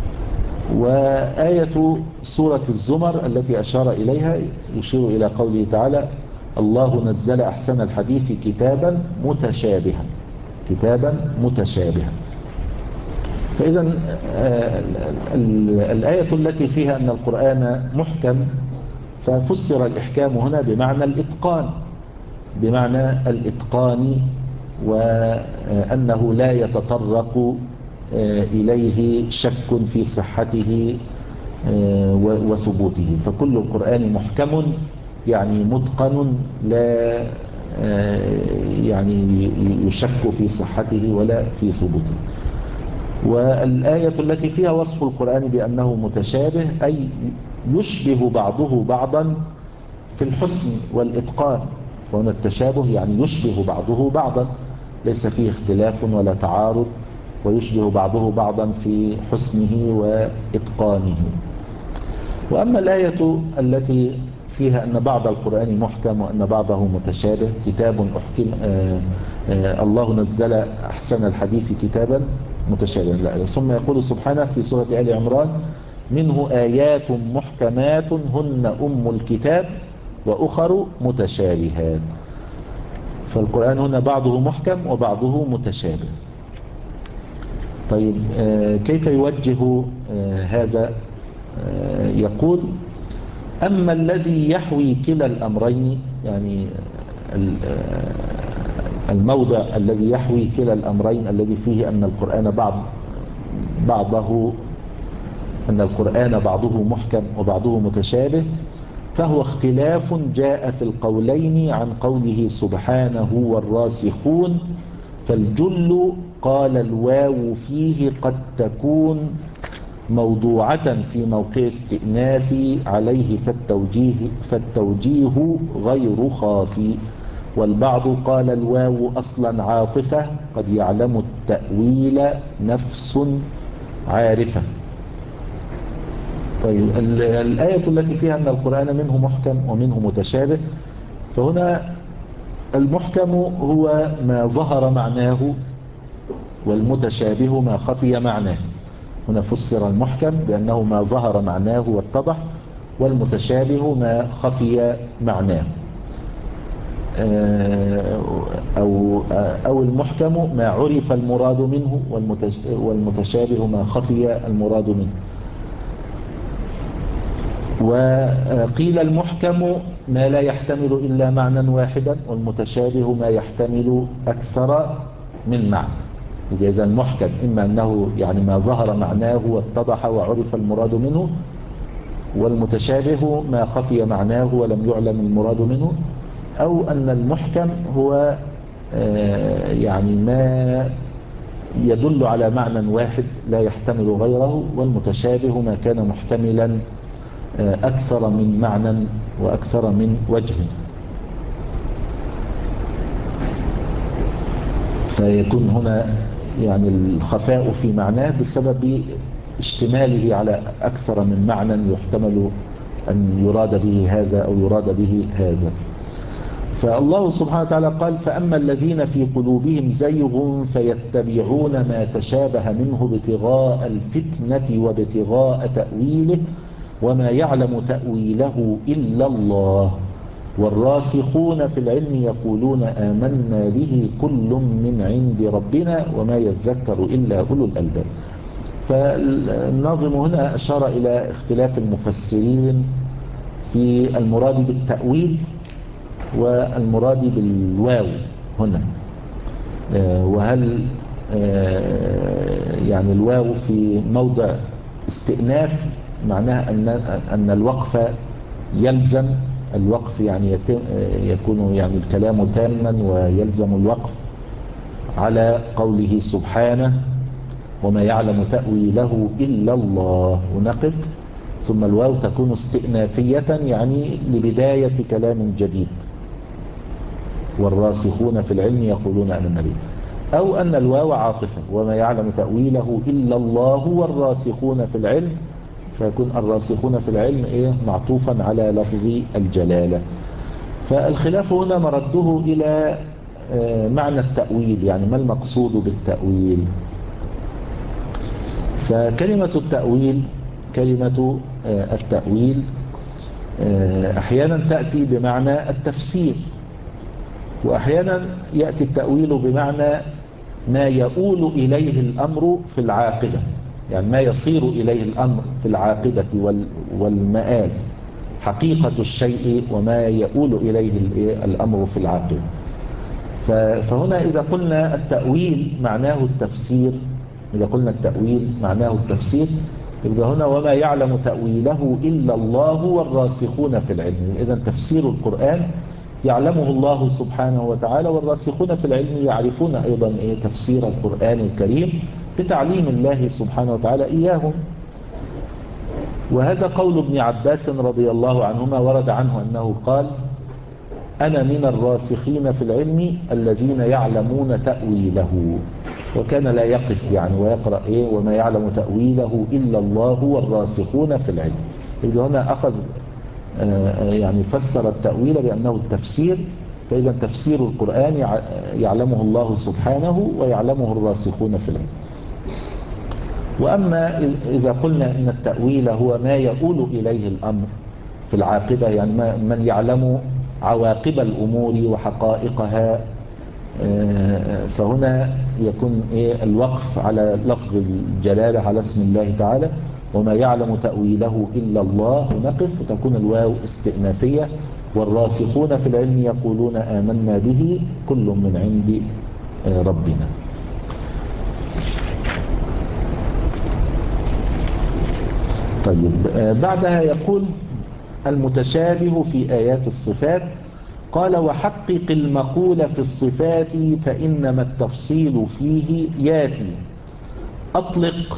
Speaker 1: وآية سورة الزمر التي أشار إليها يشير إلى قوله تعالى الله نزل أحسن الحديث كتابا متشابها، كتابا متشابها. فإذا الآية التي فيها أن القرآن محكم ففسر الإحكام هنا بمعنى الإتقان، بمعنى الإتقان، وأنه لا يتطرق إليه شك في صحته وثبوته. فكل القرآن محكم يعني متقن، لا يعني يشك في صحته ولا في ثبوته. والآية التي فيها وصف القرآن بأنه متشابه أي يشبه بعضه بعضا في الحسن والإتقان. فهنا التشابه يعني يشبه بعضه بعضا، ليس فيه اختلاف ولا تعارض، ويشبه بعضه بعضا في حسنه وإتقانه. وأما الآية التي فيها أن بعض القرآن محكم وأن بعضه متشابه، كتاب أحكم الله نزل أحسن الحديث كتابا متشابه. لا. ثم يقول سبحانه في سورة آل عمران منه آيات محكمات هن أم الكتاب وأخر متشابهات. فالقرآن هنا بعضه محكم وبعضه متشابه. طيب كيف يوجه هذا؟ يقول أما الذي يحوي كلا الأمرين، يعني الموضع الذي يحوي كلا الأمرين الذي فيه أن القرآن بعضه محكم وبعضه متشابه، فهو اختلاف جاء في القولين عن قوله سبحانه والراسخون. فالجل قال الواو فيه قد تكون موضوعة في موقع استئناف عليه فالتوجيه غير خافي، والبعض قال الواو أصلا عاطفة قد يعلم التأويل نفس عارفة. طيب الآية التي فيها أن القرآن منه محكم ومنه متشابه، فهنا المحكم هو ما ظهر معناه، والمتشابه ما خفي معناه. هنا فسر المحكم بأنه ما ظهر معناه واتضح، والمتشابه ما خفي معناه. أو المحكم ما عرف المراد منه، والمتشابه ما خفي المراد منه. وقيل المحكم ما لا يحتمل إلا معنى واحدا، والمتشابه ما يحتمل أكثر من معنى. إذا المحكم إما أنه يعني ما ظهر معناه واتضح وعرف المراد منه، والمتشابه ما خفي معناه ولم يعلم المراد منه، أو أن المحكم هو يعني ما يدل على معنى واحد لا يحتمل غيره، والمتشابه ما كان محتملا أكثر من معنى وأكثر من وجه. فيكون هنا يعني الخفاء في معناه بسبب اشتماله على أكثر من معنى يحتمل أن يراد به هذا أو يراد به هذا. فالله سبحانه وتعالى قال فأما الذين في قلوبهم زيغ فيتبعون ما تشابه منه ابتغاء الفتنة وابتغاء تأويله وما يعلم تأويله إلا الله. والراسخون في العلم يقولون آمنا به كل من عند ربنا وما يذكر إلا أولو الألباب. فالناظم هنا أشار إلى اختلاف المفسرين في المراد بالتأويل والمراد بالواو هنا، وهل يعني الواو في موضع استئناف معناها أن الوقف يلزم، الوقف يعني يكون يعني الكلام تاما ويلزم الوقف على قوله سبحانه وما يعلم تأويله إلا الله، ونقف، ثم الواو تكون استئنافية يعني لبداية كلام جديد، والراسخون في العلم يقولون آمنا به، أو أن الواو عاطفة وما يعلم تأويله إلا الله والراسخون في العلم، فيكون الراسخون في العلم معطوفا على لفظ الجلالة. فالخلاف هنا مرده إلى معنى التأويل، يعني ما المقصود بالتأويل. فكلمة التأويل، كلمة التأويل أحيانا تأتي بمعنى التفسير، وأحيانا يأتي التأويل بمعنى ما يؤول إليه الأمر في العاقبة، يعني ما يصير إليه الأمر في العاقبة والمآل، حقيقة الشيء وما يؤول إليه الأمر في العاقبة. فهنا إذا قلنا التأويل معناه التفسير، إذا قلنا التأويل معناه التفسير، يبقى هنا وما يعلم تأويله إلا الله والراسخون في العلم. إذا تفسير القرآن يعلمه الله سبحانه وتعالى، والراسخون في العلم يعرفون أيضا تفسير القرآن الكريم بتعليم الله سبحانه وتعالى إياهم. وهذا قول ابن عباس رضي الله عنهما، ورد عنه أنه قال أنا من الراسخين في العلم الذين يعلمون تأويله، وكان لا يقف يعني ويقرأ وما يعلم تأويله إلا الله والراسخون في العلم. إذا هنا أخذ يعني فسر التأويل بأنه التفسير، فإذا تفسير القرآن يعلمه الله سبحانه ويعلمه الراسخون في العلم. وأما إذا قلنا إن التأويل هو ما يؤول إليه الأمر في العاقبة، يعني من يعلم عواقب الأمور وحقائقها، فهنا يكون الوقف على لفظ الجلالة على اسم الله تعالى وما يعلم تأويله إلا الله، نقف، تكون الواو استئنافية، والراسخون في العلم يقولون آمنا به كل من عند ربنا. طيب بعدها يقول المتشابه في آيات الصفات، قال وحقق المقول في الصفات فإنما التفصيل فيه ياتي، أطلق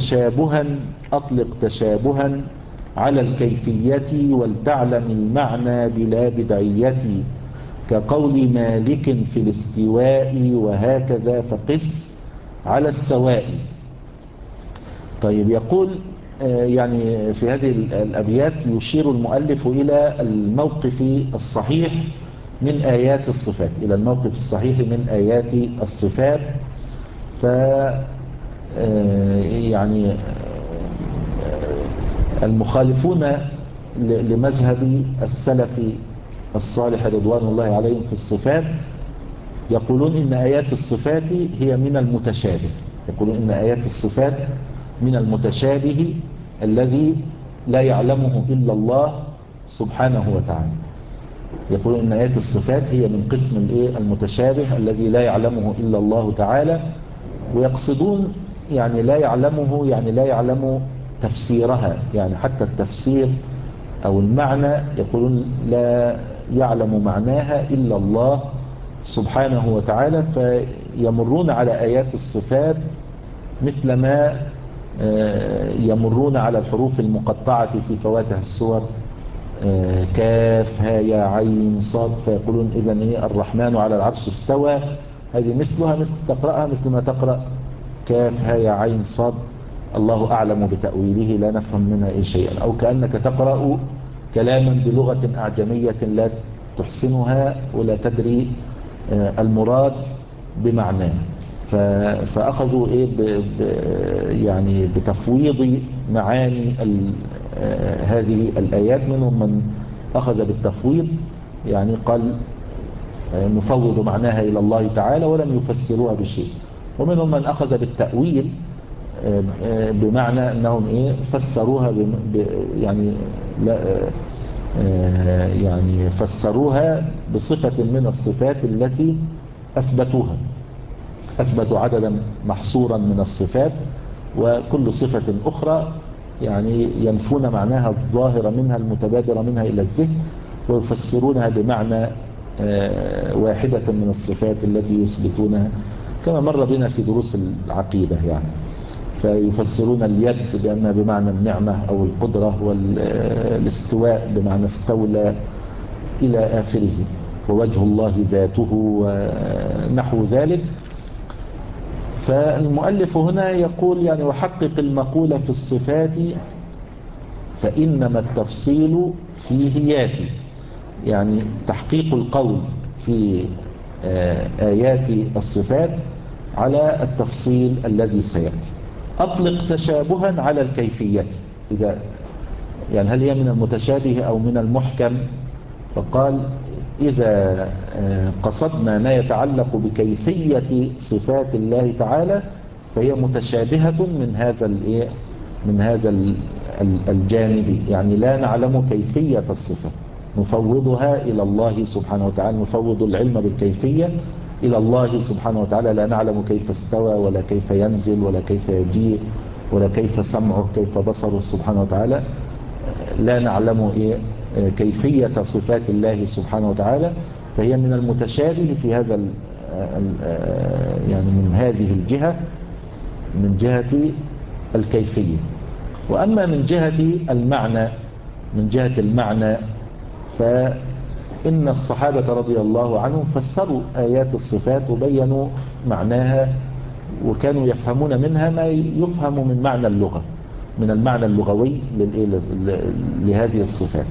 Speaker 1: تشابها على الكيفية ولتعلم المعنى بلا بدعية، كقول مالك في الاستواء وهكذا فقس على السواء. طيب يقول يعني في هذه الأبيات يشير المؤلف إلى الموقف الصحيح من آيات الصفات، إلى الموقف الصحيح من آيات الصفات. يعني المخالفون لمذهب السلف الصالح رضوان الله عليهم في الصفات يقولون إن آيات الصفات هي من المتشابه، يقولون إن آيات الصفات من المتشابه الذي لا يعلمه إلا الله سبحانه وتعالى، يقولون إن آيات الصفات هي من قسم المتشابه الذي لا يعلمه إلا الله تعالى، ويقصدون يعني لا يعلمه يعني لا يعلم تفسيرها، يعني حتى التفسير أو المعنى يقولون لا يعلم معناها إلا الله سبحانه وتعالى، فيمرون على آيات الصفات مثل ما يمرون على الحروف المقطعة في فواتح السور، كاف ها يا عين صاد، فيقولون إذن الرحمن على العرش استوى، هذه مثلها مثل تقرأها مثل ما تقرأ كاف ها يا عين صاد الله أعلم بتأويله لا نفهم منها شيئا، أو كأنك تقرأ كلاما بلغة أعجمية لا تحسنها ولا تدري المراد بمعناه. فأخذوا يعني بتفويض معاني هذه الآيات، منهم من أخذ بالتفويض يعني قال نفوض معناها إلى الله تعالى ولم يفسروها بشيء. ومنهم من أخذ بالتأويل بمعنى أنهم فسروها يعني لا يعني فسروها بصفة من الصفات التي أثبتوها، أثبتوا عددا محصورا من الصفات، وكل صفة أخرى يعني ينفون معناها الظاهر منها المتبادر منها إلى الذهن، ويفسرونها بمعنى واحدة من الصفات التي يثبتونها، كما مر بنا في دروس العقيدة يعني. فيفسرون اليد بأنها بمعنى النعمة أو القدرة، والاستواء بمعنى استولى إلى آخره، ووجه الله ذاته ونحو ذلك. فالمؤلف هنا يقول يعني وحقق المقولة في الصفات فإنما التفصيل فيه ياتي، يعني تحقيق القول في آيات الصفات على التفصيل الذي سيأتي. أطلق تشابها على الكيفية، إذا يعني هل هي من المتشابه أو من المحكم؟ فقال إذا قصدنا ما يتعلق بكيفية صفات الله تعالى فهي متشابهة من هذا الجانب، يعني لا نعلم كيفية الصفة، نفوضها إلى الله سبحانه وتعالى، نفوض العلم بالكيفية إلى الله سبحانه وتعالى، لا نعلم كيف استوى ولا كيف ينزل ولا كيف يجيء ولا كيف سمعه كيف بصره سبحانه وتعالى، لا نعلم كيفية صفات الله سبحانه وتعالى، فهي من المتشابه في هذا يعني من هذه الجهة، من جهة الكيفية. وأما من جهة المعنى فإن الصحابة رضي الله عنهم فسروا آيات الصفات وبينوا معناها، وكانوا يفهمون منها ما يفهم من معنى اللغة، من المعنى اللغوي لهذه الصفات،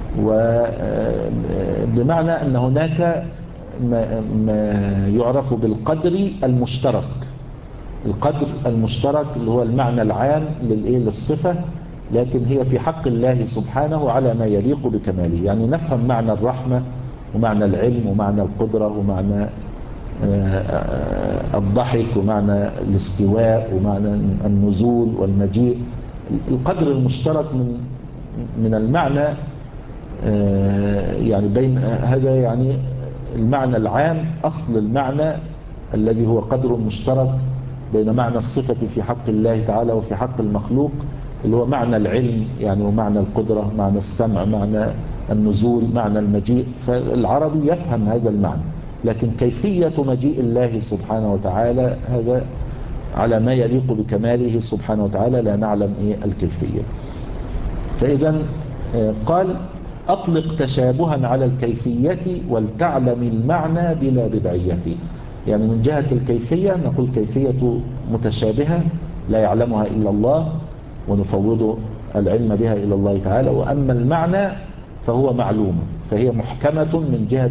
Speaker 1: وبمعنى أن هناك ما يعرف بالقدر المشترك، القدر المشترك اللي هو المعنى العام للصفة، لكن هي في حق الله سبحانه على ما يليق بكماله. يعني نفهم معنى الرحمة ومعنى العلم ومعنى القدرة ومعنى الضحك ومعنى الاستواء ومعنى النزول والمجيء، القدر المشترك من المعنى يعني بين هذا، يعني المعنى العام أصل المعنى الذي هو قدر مشترك بين معنى الصفة في حق الله تعالى وفي حق المخلوق، اللي هو معنى العلم يعني، ومعنى القدرة، معنى السمع، معنى النزول، معنى المجيء. فالعربي يفهم هذا المعنى، لكن كيفية مجيء الله سبحانه وتعالى هذا على ما يليق بكماله سبحانه وتعالى، لا نعلم الكيفية. فإذا قال أطلق تشابها على الكيفية ولتعلم المعنى بلا بدعية، يعني من جهة الكيفية نقول كيفية متشابهة لا يعلمها إلا الله ونفوض العلم بها إلى الله تعالى، وأما المعنى فهو معلوم، فهي محكمة من جهة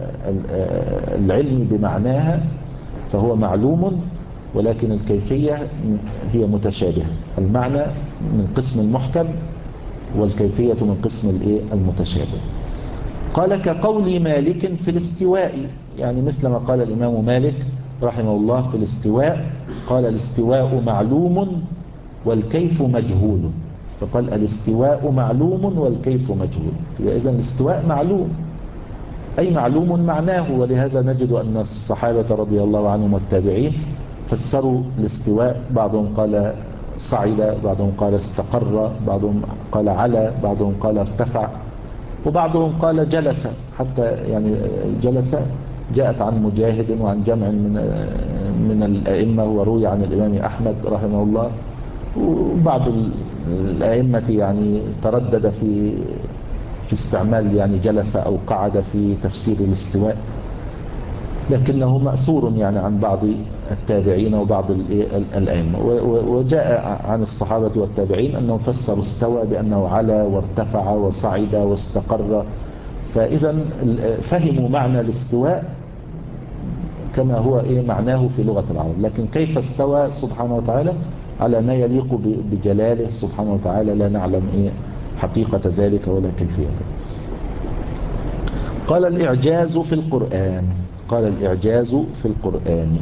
Speaker 1: العلم بمعناها فهو معلوم، ولكن الكيفية هي متشابهة، المعنى من قسم المحكم والكيفية من قسم المتشابه. قال كقول مالك في الاستواء، يعني مثل ما قال الإمام مالك رحمه الله في الاستواء، قال الاستواء معلوم والكيف مجهول، فقال الاستواء معلوم والكيف مجهول، إذن الاستواء معلوم أي معلوم معناه. ولهذا نجد أن الصحابة رضي الله عنهم والتابعين فسروا الاستواء، بعضهم قال صعد، بعضهم قال استقر، بعضهم قال على، بعضهم قال ارتفع، وبعضهم قال جلس، حتى يعني جلس جاءت عن مجاهد وعن جمع من الأئمة، وروي عن الإمام أحمد رحمه الله، وبعض الأئمة يعني تردد في استعمال يعني جلس أو قعد في تفسير الاستواء، لكنه مأثور يعني عن بعض التابعين وبعض الأئمة. وجاء عن الصحابة والتابعين أنهم فسروا استوى بأنه على وارتفع وصعد واستقر، فإذا فهموا معنى الاستواء كما هو معناه في لغة العرب، لكن كيف استوى سبحانه وتعالى على ما يليق بجلاله سبحانه وتعالى لا نعلم حقيقة ذلك ولا كيفيته. قال الإعجاز في القرآن. قال الإعجاز في القرآن.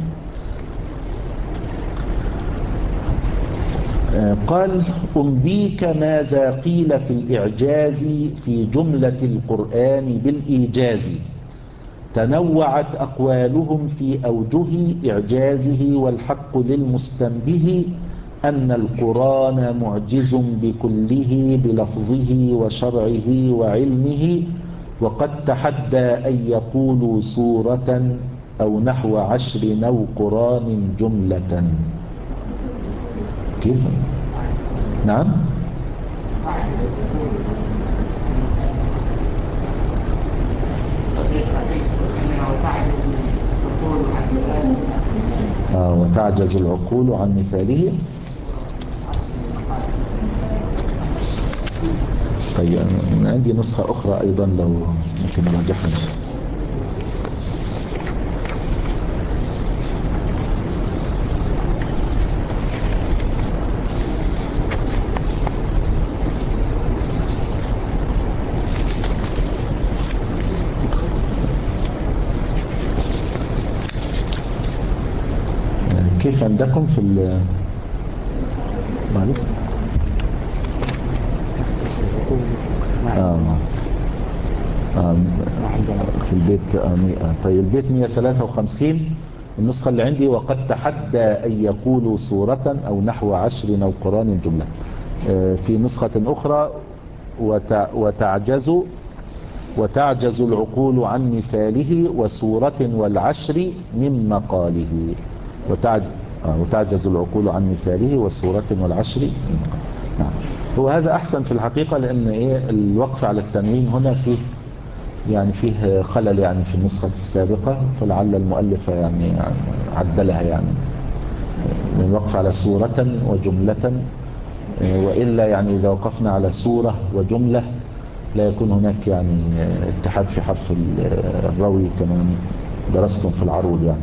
Speaker 1: قال أنبيك ماذا قيل في الإعجاز في جملة القرآن بالإيجاز، تنوعت أقوالهم في أوجه إعجازه، والحق للمستنبه أن القرآن معجز بكله بلفظه وشرعه وعلمه، وقد تحدى أن يقولوا سورة أو نحو 10 أو قرآن جملة. كيف؟ نعم. وتعجز العقول عن مثاله. طيب عندي نسخة أخرى أيضا لو ممكن نراجعها. كيف عندكم في معلش في البيت طيب البيت 153 النسخة اللي عندي وقد تحدى أن يقولوا سورة أو نحو 10 أو قرآن جملة. في نسخة أخرى وتعجز العقول عن مثاله وسورة والعشر من مقاله. وتعجز العقول عن مثاله وسورة والعشر من مقاله. نعم. هو هذا أحسن في الحقيقة، لأن الوقف على التنوين هنا فيه خلل يعني في النسخة السابقة، فلعل المؤلف يعني عدلها يعني من الوقف على سورة وجملة، وإلا يعني إذا وقفنا على سورة وجملة لا يكون هناك يعني اتحاد في حرف الراوي كما درستم في العروض يعني.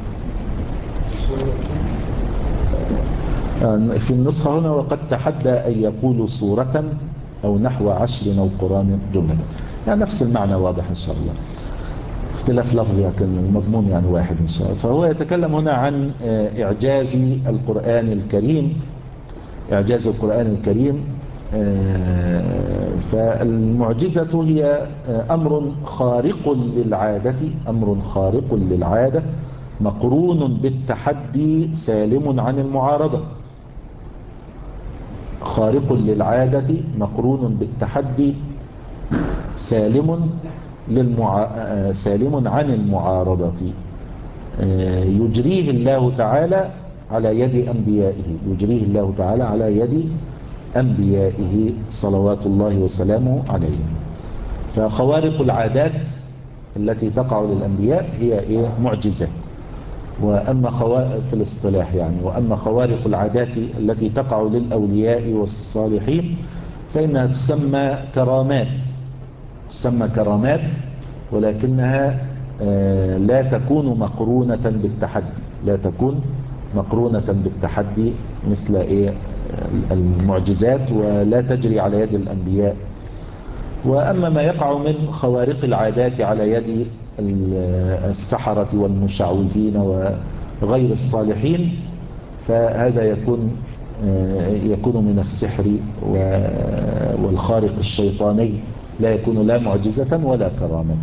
Speaker 1: في النسخة هنا وقد تحدى أن يقولوا سورة أو نحو 10 أو قرآن جملة، يعني نفس المعنى واضح إن شاء الله، اختلاف لفظي لكن المضمون يعني واحد إن شاء الله. فهو يتكلم هنا عن إعجاز القرآن الكريم. إعجاز القرآن الكريم، فالمعجزة هي أمر خارق للعادة، أمر خارق للعادة مقرون بالتحدي سالم عن المعارضة. خارق للعادة مقرون بالتحدي سالم عن المعارضة، يجريه الله تعالى على يد أنبيائه، يجريه الله تعالى على يد أنبيائه صلوات الله وسلامه عليهم. فخوارق العادات التي تقع للأنبياء هي معجزات، وأما في الاصطلاح يعني، وأما خوارق العادات التي تقع للأولياء والصالحين فإنها تسمى كرامات، ولكنها لا تكون مقرونة بالتحدي مثل المعجزات، ولا تجري على يد الأنبياء. وأما ما يقع من خوارق العادات على يد السحرة والمشعوذين وغير الصالحين فهذا يكون من السحر والخارق الشيطاني، لا يكون لا معجزة ولا كرامة.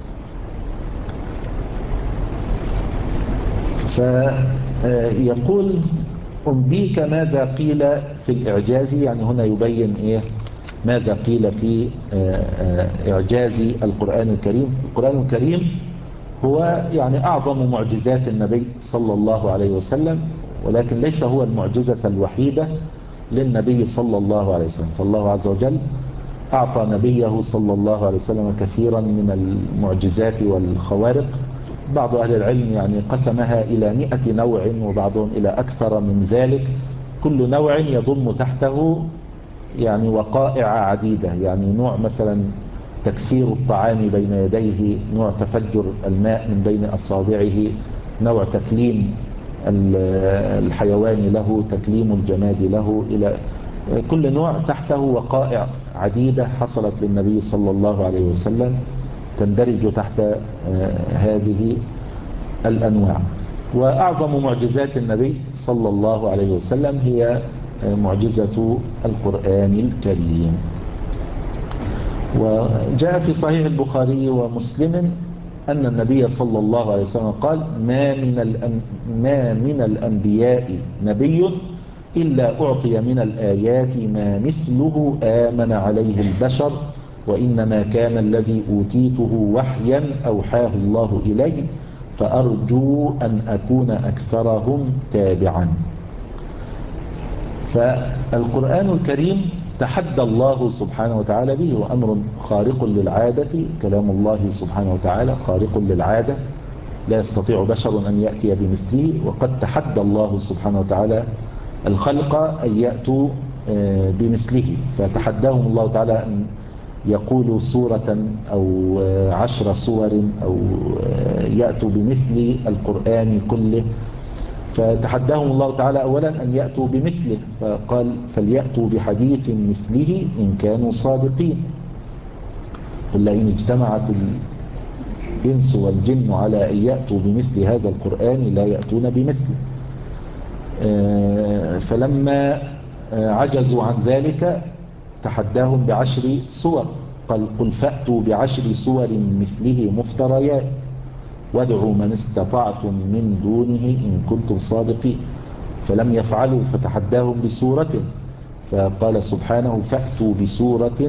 Speaker 1: فيقول أنبيك ماذا قيل في الإعجاز، يعني هنا يبين ماذا قيل في إعجاز القرآن الكريم. القرآن الكريم هو يعني أعظم معجزات النبي صلى الله عليه وسلم، ولكن ليس هو المعجزة الوحيدة للنبي صلى الله عليه وسلم. فالله عز وجل أعطى نبيه صلى الله عليه وسلم كثيرا من المعجزات والخوارق. بعض أهل العلم يعني قسمها إلى 100 نوع، وبعضهم إلى أكثر من ذلك. كل نوع يضم تحته يعني وقائع عديدة، يعني نوع مثلا تكثير الطعام بين يديه، نوع تفجر الماء من بين أصابعه، نوع تكليم الحيوان له، تكليم الجماد له، إلى كل نوع تحته وقائع عديدة حصلت للنبي صلى الله عليه وسلم. تندرج تحت هذه الأنواع. وأعظم معجزات النبي صلى الله عليه وسلم هي معجزة القرآن الكريم. وجاء في صحيح البخاري ومسلم أن النبي صلى الله عليه وسلم قال: ما من الأنبياء نبي إلا أعطي من الآيات ما مثله آمن عليه البشر، وإنما كان الذي أوتيته وحيا أوحاه الله إلي، فأرجو أن أكون أكثرهم تابعا. فالقرآن الكريم تحدى الله سبحانه وتعالى به، وأمر خارق للعادة. كلام الله سبحانه وتعالى خارق للعادة، لا يستطيع بشر أن يأتي بمثله. وقد تحدى الله سبحانه وتعالى الخلق أن يأتوا بمثله، فتحداهم الله تعالى أن يقولوا سورة أو 10 سور أو يأتوا بمثل القرآن كله. فتحداهم الله تعالى أولا أن يأتوا بمثله، فقال: فليأتوا بحديث مثله إن كانوا صادقين. قل لئن اجتمعت الإنس والجن على أن يأتوا بمثل هذا القرآن لا يأتون بمثله. فلما عجزوا عن ذلك تحداهم ب10 سور، قال: قل فأتوا ب10 سور مثله مفتريات وادعوا من استطعتم من دونه إن كنتم صادقين. فلم يفعلوا، فتحداهم بسورة، فقال سبحانه: فأتوا بسورة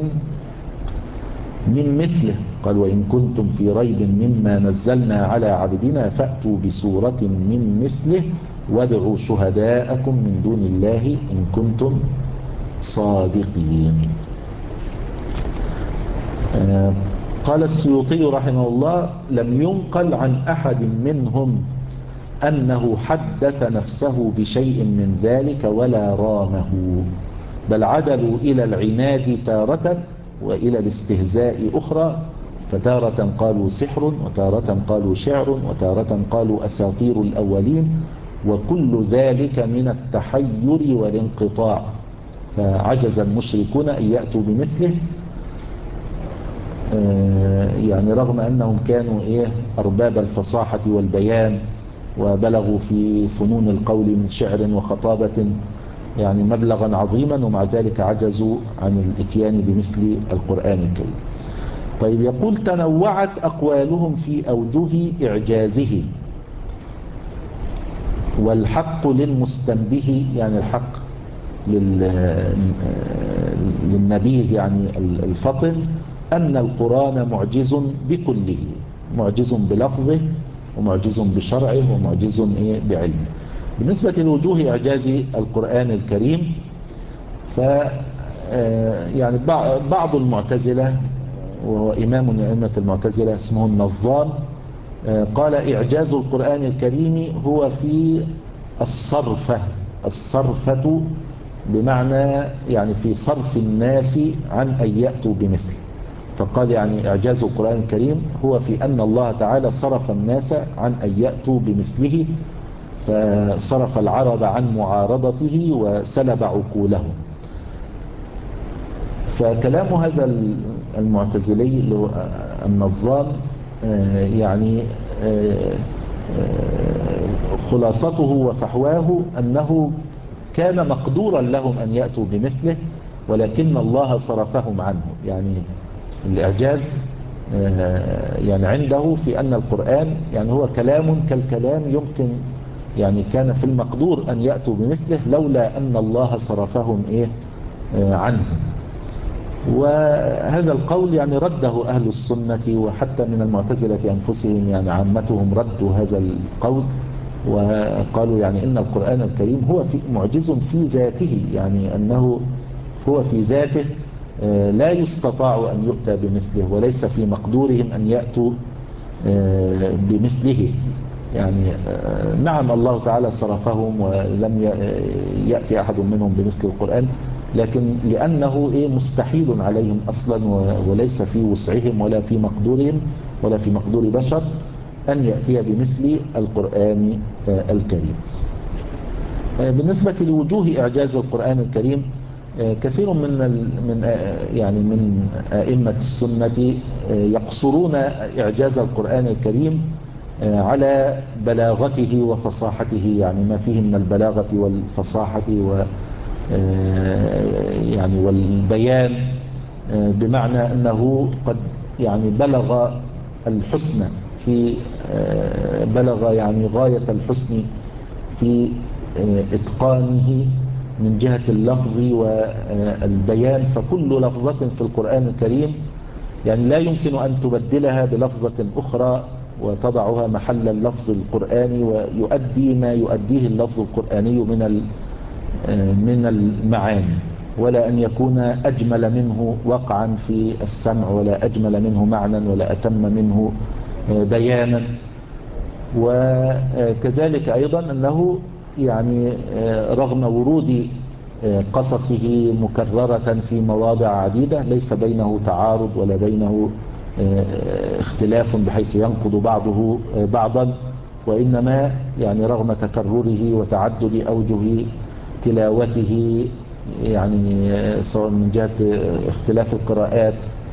Speaker 1: من مثله. قال: وإن كنتم في ريب مما نزلنا على عبدنا فأتوا بسورة من مثله وادعوا شهداءكم من دون الله إن كنتم صادقين. قال السيوطي رحمه الله: لم ينقل عن أحد منهم أنه حدث نفسه بشيء من ذلك ولا رامه، بل عدلوا إلى العناد تارة وإلى الاستهزاء أخرى، فتارة قالوا سحر، وتارة قالوا شعر، وتارة قالوا أساطير الأولين، وكل ذلك من التحير والانقطاع. فعجز المشركون أن يأتوا بمثله، يعني رغم أنهم كانوا أرباب الفصاحة والبيان، وبلغوا في فنون القول من شعر وخطابة يعني مبلغا عظيما، ومع ذلك عجزوا عن الاتيان بمثل القرآن الكريم. طيب، يقول: تنوعت أقوالهم في أوجه إعجازه، والحق للمستنبه، يعني الحق للنبيه يعني الفطن، أن القرآن معجز بكله، معجز بلفظه ومعجز بشرعه ومعجز بعلمه. بالنسبة لوجوه إعجاز القرآن الكريم، ف يعني بعض المعتزلة، وهو إمام من أئمة المعتزلة اسمه النظام، قال: إعجاز القرآن الكريم هو في الصرفة، بمعنى يعني في صرف الناس عن أن يأتوا بمثله. فقال يعني إعجاز القرآن الكريم هو في أن الله تعالى صرف الناس عن أن يأتوا بمثله، فصرف العرب عن معارضته وسلب عقولهم. فكلام هذا المعتزلي النظام يعني خلاصته وفحواه أنه كان مقدورا لهم أن يأتوا بمثله، ولكن الله صرفهم عنه. يعني الإعجاز يعني عنده في أن القرآن يعني هو كلام كالكلام، يمكن يعني كان في المقدور أن يأتوا بمثله لولا أن الله صرفهم عنه. وهذا القول يعني رده أهل السنة، وحتى من المعتزلة أنفسهم يعني عامتهم ردوا هذا القول، وقالوا يعني إن القرآن الكريم هو معجز في ذاته، يعني أنه هو في ذاته لا يستطاع أن يؤتى بمثله، وليس في مقدورهم أن يأتوا بمثله. يعني نعم الله تعالى صرفهم ولم يأتي أحد منهم بمثل القرآن، لكن لأنه مستحيل عليهم أصلا، وليس في وسعهم ولا في مقدورهم ولا في مقدور بشر أن يأتي بمثل القرآن الكريم. بالنسبة لوجوه إعجاز القرآن الكريم، كثير من أئمة السنة يقصرون إعجاز القرآن الكريم على بلاغته وفصاحته، يعني ما فيه من البلاغة والفصاحة يعني والبيان، بمعنى أنه قد يعني بلغ الحسن في بلغ يعني غاية الحسن في إتقانه من جهة اللفظ والبيان. فكل لفظة في القرآن الكريم يعني لا يمكن أن تبدلها بلفظة أخرى وتضعها محل اللفظ القرآني ويؤدي ما يؤديه اللفظ القرآني من المعاني، ولا أن يكون أجمل منه وقعا في السمع، ولا أجمل منه معنى، ولا أتم منه بيانا. وكذلك أيضا أنه يعني رغم ورود قصصه مكررة في مواضع عديدة ليس بينه تعارض ولا بينه اختلاف بحيث ينقض بعضه بعضا، وإنما يعني رغم تكرره وتعدد أوجه تلاوته، يعني سواء من جهة اختلاف القراءات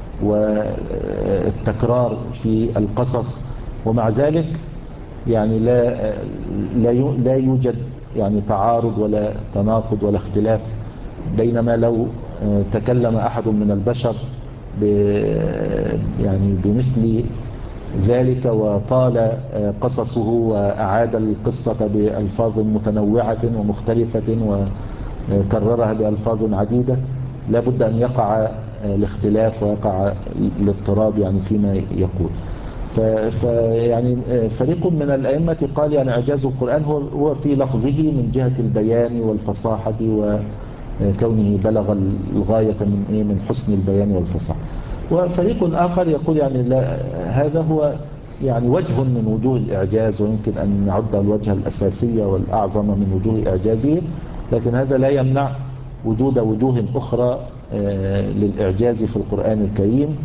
Speaker 1: والتكرار في القصص، ومع ذلك يعني لا يوجد يعني تعارض ولا تناقض ولا اختلاف. بينما لو تكلم أحد من البشر يعني بمثل ذلك وطال قصصه وأعاد القصة بألفاظ متنوعة ومختلفة وكررها بألفاظ عديدة، لا بد أن يقع الاختلاف ويقع الاضطراب يعني فيما يقول. فيعني فريق من الأئمة قال يعني إعجاز القرآن هو في لفظه من جهة البيان والفصاحة وكونه بلغ الغاية من حسن البيان والفصاحة. وفريق آخر يقول يعني لا، هذا هو يعني وجه من وجوه الإعجاز، ويمكن أن نعد الوجه الأساسي والأعظم من وجوه إعجازه، لكن هذا لا يمنع وجود وجوه أخرى للإعجاز في القرآن الكريم.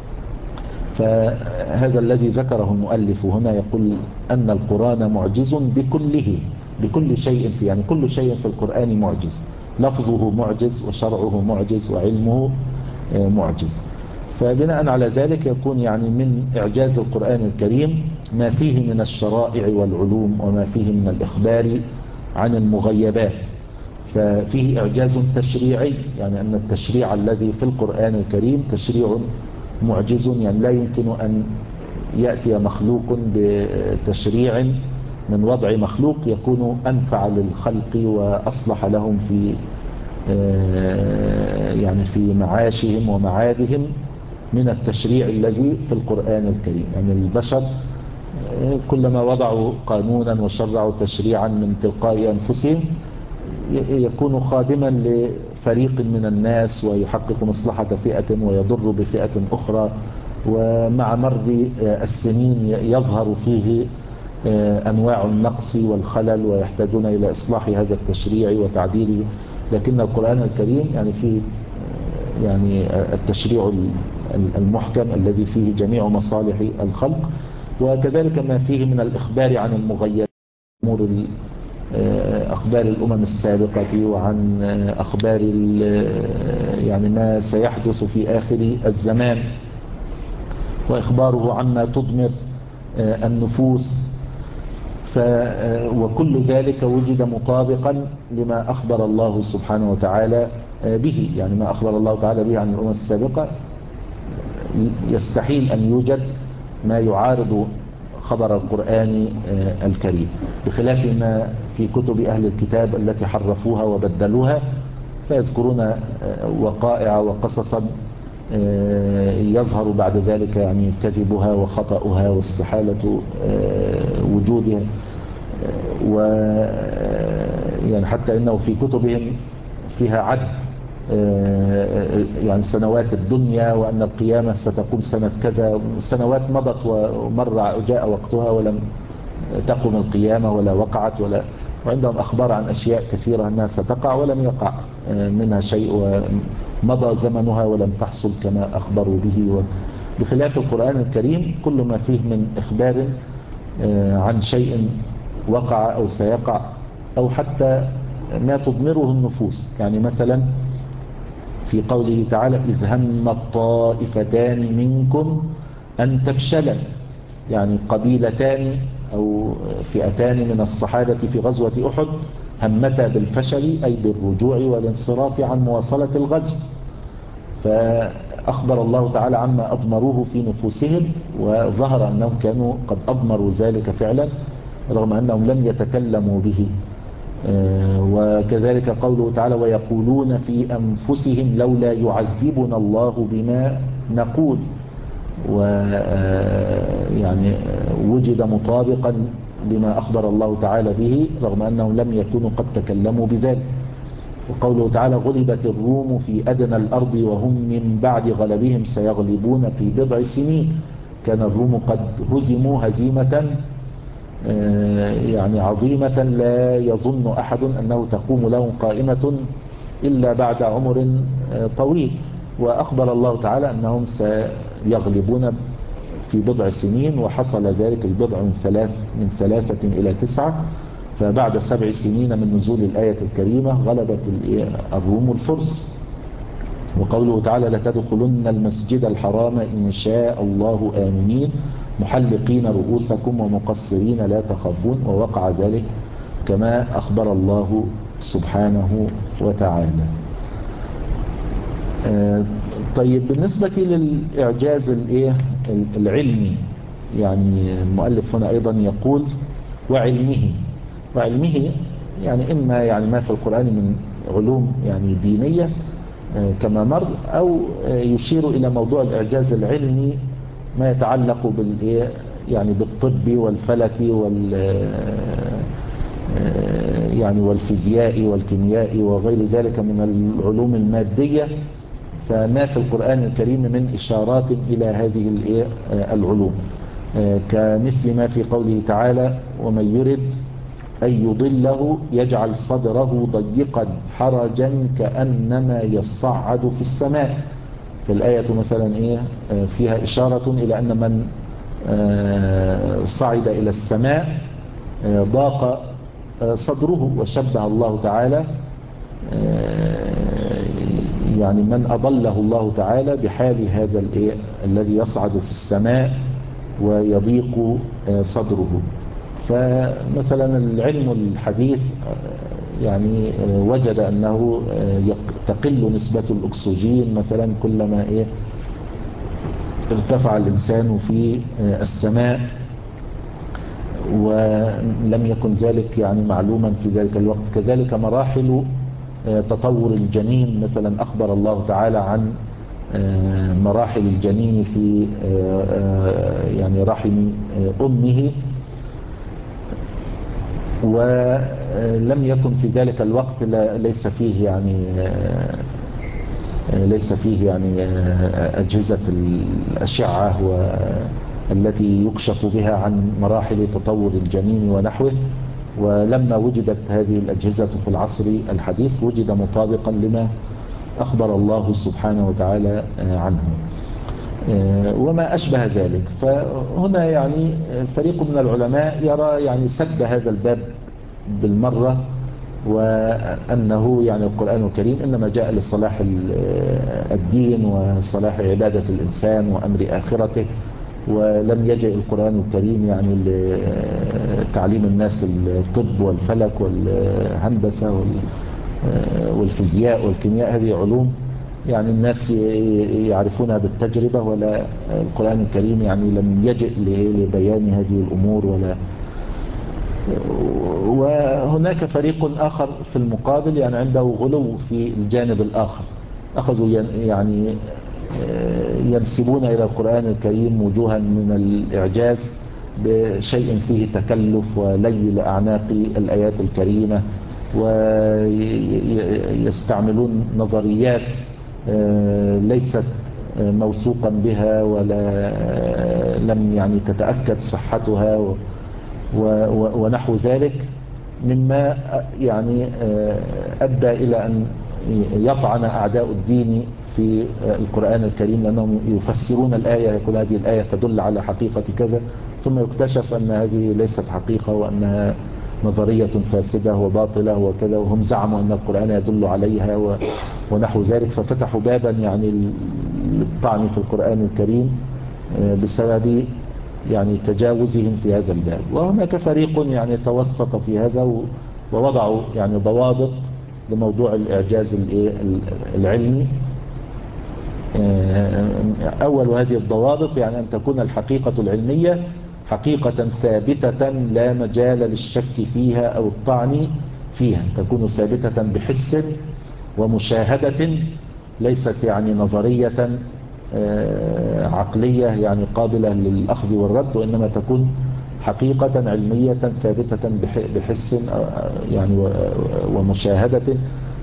Speaker 1: فهذا الذي ذكره المؤلف هنا يقول أن القرآن معجز بكل شيء فيه، يعني كل شيء في القرآن معجز، لفظه معجز وشرعه معجز وعلمه معجز. فبناء على ذلك يكون يعني من إعجاز القرآن الكريم ما فيه من الشرائع والعلوم وما فيه من الإخبار عن المغيبات. ففيه إعجاز تشريعي، يعني أن التشريع الذي في القرآن الكريم تشريع معجز، يعني لا يمكن أن يأتي مخلوق بتشريع من وضع مخلوق يكون أنفع للخلق وأصلح لهم في يعني في معاشهم ومعادهم من التشريع الذي في القرآن الكريم. يعني البشر كلما وضعوا قانونا وشرعوا تشريعا من تلقاء أنفسهم يكون خادما لفريق من الناس ويحقق مصلحة فئة ويضر بفئة أخرى، ومع مر السنين يظهر فيه أنواع النقص والخلل ويحتاجون إلى إصلاح هذا التشريع وتعديله. لكن القرآن الكريم يعني فيه يعني التشريع المحكم الذي فيه جميع مصالح الخلق، وكذلك ما فيه من الإخبار عن المغيبات، أمور أخبار الأمم السابقة وعن أخبار يعني ما سيحدث في آخر الزمان، وإخباره عما تضمر النفوس. وكل ذلك وجد مطابقا لما أخبر الله سبحانه وتعالى به، يعني ما أخبر الله تعالى به عن الأمم السابقة يستحيل أن يوجد ما يعارض خبر القرآن الكريم، بخلاف ما في كتب أهل الكتاب التي حرفوها وبدلوها، فيذكرون وقائع وقصصا يظهر بعد ذلك يعني كذبها وخطأها واستحالة وجودها. يعني حتى إنه في كتبهم فيها عد يعني سنوات الدنيا، وأن القيامة ستقوم سنة كذا، سنوات مضت ومر جاء وقتها ولم تقم القيامة ولا وقعت، وعندهم أخبار عن أشياء كثيرة أنها ستقع ولم يقع منها شيء، ومضى زمنها ولم تحصل كما أخبروا به. بخلاف القرآن الكريم كل ما فيه من إخبار عن شيء وقع أو سيقع، أو حتى ما تضمره النفوس. يعني مثلا في قوله تعالى إذ هم الطائفتان منكم أن تفشلا، يعني قبيلتان أو فئتان من الصحابة في غزوة أحد همتا بالفشل أي بالرجوع والانصراف عن مواصلة الغزو، فأخبر الله تعالى عما أضمروه في نفوسهم، وظهر أنهم كانوا قد أضمروا ذلك فعلا رغم أنهم لم يتكلموا به. وكذلك قوله تعالى ويقولون في أنفسهم لولا يعذبنا الله بما نقول، ويعني وجد مطابقا لما أخبر الله تعالى به رغم أنهم لم يكونوا قد تكلموا بذلك. وقوله تعالى غلبت الروم في أدنى الأرض وهم من بعد غلبهم سيغلبون في بضع سنين، كان الروم قد هزموا هزيمة يعني عظيمة لا يظن أحد أنه تقوم لهم قائمة إلا بعد عمر طويل، وأخبر الله تعالى أنهم سيغلبون في بضع سنين، وحصل ذلك البضع من 3 إلى 9، فبعد 7 سنين من نزول الآية الكريمة غلبت الروم الفرس. وقوله تعالى لتدخلن المسجد الحرام إن شاء الله آمنين محلقين رؤوسكم ومقصرين لا تخافون، ووقع ذلك كما أخبر الله سبحانه وتعالى. طيب بالنسبة للإعجاز العلمي، يعني المؤلف هنا أيضا يقول وعلمه يعني إما يعني ما في القرآن من علوم يعني دينية كما مر، أو يشير إلى موضوع الإعجاز العلمي ما يتعلق يعني بالطب والفلك يعني والفيزياء والكيمياء وغير ذلك من العلوم المادية، فما في القرآن الكريم من إشارات إلى هذه العلوم، كمثل ما في قوله تعالى ومن يرد أن يضله يجعل صدره ضيقا حرجا كأنما يصعد في السماء. في الآية مثلا فيها إشارة إلى أن من صعد إلى السماء ضاق صدره، وشبه الله تعالى يعني من أضله الله تعالى بحال هذا الذي يصعد في السماء ويضيق صدره. فمثلا العلم الحديث يعني وجد أنه تقل نسبة الأكسجين مثلا كلما ارتفع الإنسان في السماء، ولم يكن ذلك يعني معلوما في ذلك الوقت. كذلك مراحل تطور الجنين مثلا أخبر الله تعالى عن مراحل الجنين في يعني رحم أمه، ولم يكن في ذلك الوقت ليس فيه يعني أجهزة الأشعة التي يكشف بها عن مراحل تطور الجنين ونحوه، ولما وجدت هذه الأجهزة في العصر الحديث وجد مطابقا لما أخبر الله سبحانه وتعالى عنه وما أشبه ذلك. فهنا يعني فريق من العلماء يرى يعني سد هذا الباب بالمرة، وأنه يعني القرآن الكريم إنما جاء لصلاح الدين وصلاح عبادة الإنسان وأمر آخرته، ولم يجئ القرآن الكريم يعني لتعليم الناس الطب والفلك والهندسة والفيزياء والكيمياء. هذه علوم يعني الناس يعرفونها بالتجربة، ولا القرآن الكريم يعني لم يجئ لبيان هذه الأمور ولا. وهناك فريق آخر في المقابل يعني عنده غلو في الجانب الآخر، أخذوا يعني ينسبون إلى القرآن الكريم وجوها من الإعجاز بشيء فيه تكلف ولي لأعناق الآيات الكريمة، ويستعملون نظريات ليست موثوقا بها ولا لم يعني تتأكد صحتها ونحو ذلك، مما يعني أدى إلى أن يطعن أعداء الدين في القرآن الكريم، لأنهم يفسرون الآية يقول هذه الآية تدل على حقيقة كذا، ثم يكتشف أن هذه ليست حقيقة وأنها نظرية فاسدة وباطلة وكذا، وهم زعموا أن القرآن يدل عليها ونحو ذلك، ففتحوا بابا يعني للطعن في القرآن الكريم بسبب يعني تجاوزهم في هذا الباب. وهناك فريق يعني توسط في هذا ووضعوا يعني ضوابط لموضوع الإعجاز العلمي. أول هذه الضوابط يعني أن تكون الحقيقة العلمية حقيقة ثابتة لا مجال للشك فيها أو الطعن فيها، تكون ثابتة بحس ومشاهدة، ليست يعني نظرية عقلية يعني قابلة للأخذ والرد، وإنما تكون حقيقة علمية ثابتة بحس يعني ومشاهدة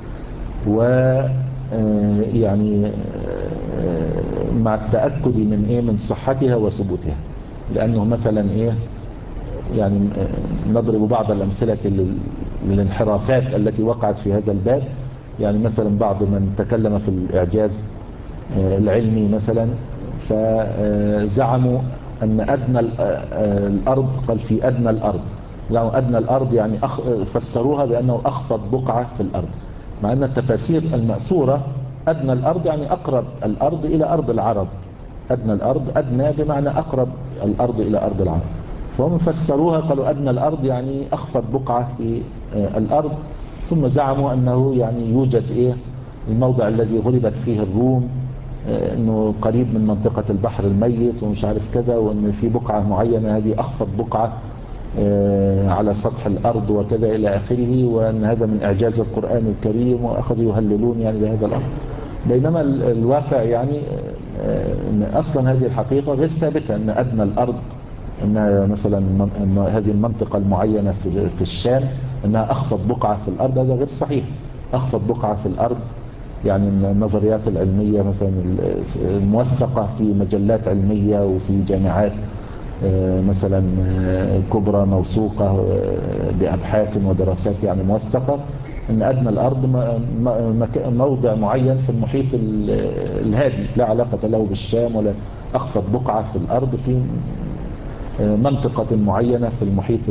Speaker 1: يعني مع التأكد من صحتها وثبوتها. لأنه مثلا يعني نضرب بعض الأمثلة للانحرافات التي وقعت في هذا الباب. يعني مثلا بعض من تكلم في الإعجاز العلمي مثلا، فزعموا أن أدنى الأرض، قال في أدنى الأرض، زعموا أدنى الأرض يعني فسروها بأنه أخفض بقعة في الأرض، مع أن التفاسير المأثورة أدنى الأرض يعني أقرب الأرض إلى أرض العرب. أدنى الأرض، أدنى بمعنى أقرب الأرض إلى أرض العرب، فهم فسروها قالوا أدنى الأرض يعني أخفض بقعة في الأرض. ثم زعموا أنه يعني يوجد الموضع الذي غلبت فيه الروم، أنه قريب من منطقة البحر الميت ومش عارف كذا، وأن في بقعة معينة هذه أخفض بقعة على سطح الأرض وكذا إلى آخره، وأن هذا من إعجاز القرآن الكريم، وأخذوا يهللون يعني بهذا الأمر. بينما الواقع يعني أن أصلا هذه الحقيقة غير ثابتة، أن أدنى الأرض أنها مثلا أن هذه المنطقة المعينة في الشام أنها أخفض بقعة في الأرض، هذا غير صحيح. أخفض بقعة في الأرض يعني النظريات العلمية مثلا الموثقة في مجلات علمية وفي جامعات مثلا كبرى موثوقة بأبحاث ودراسات يعني موثقة، أن أدنى الأرض موضع معين في المحيط الهادي لا علاقة له بالشام، ولا أخفض بقعة في الأرض في منطقة معينة في المحيط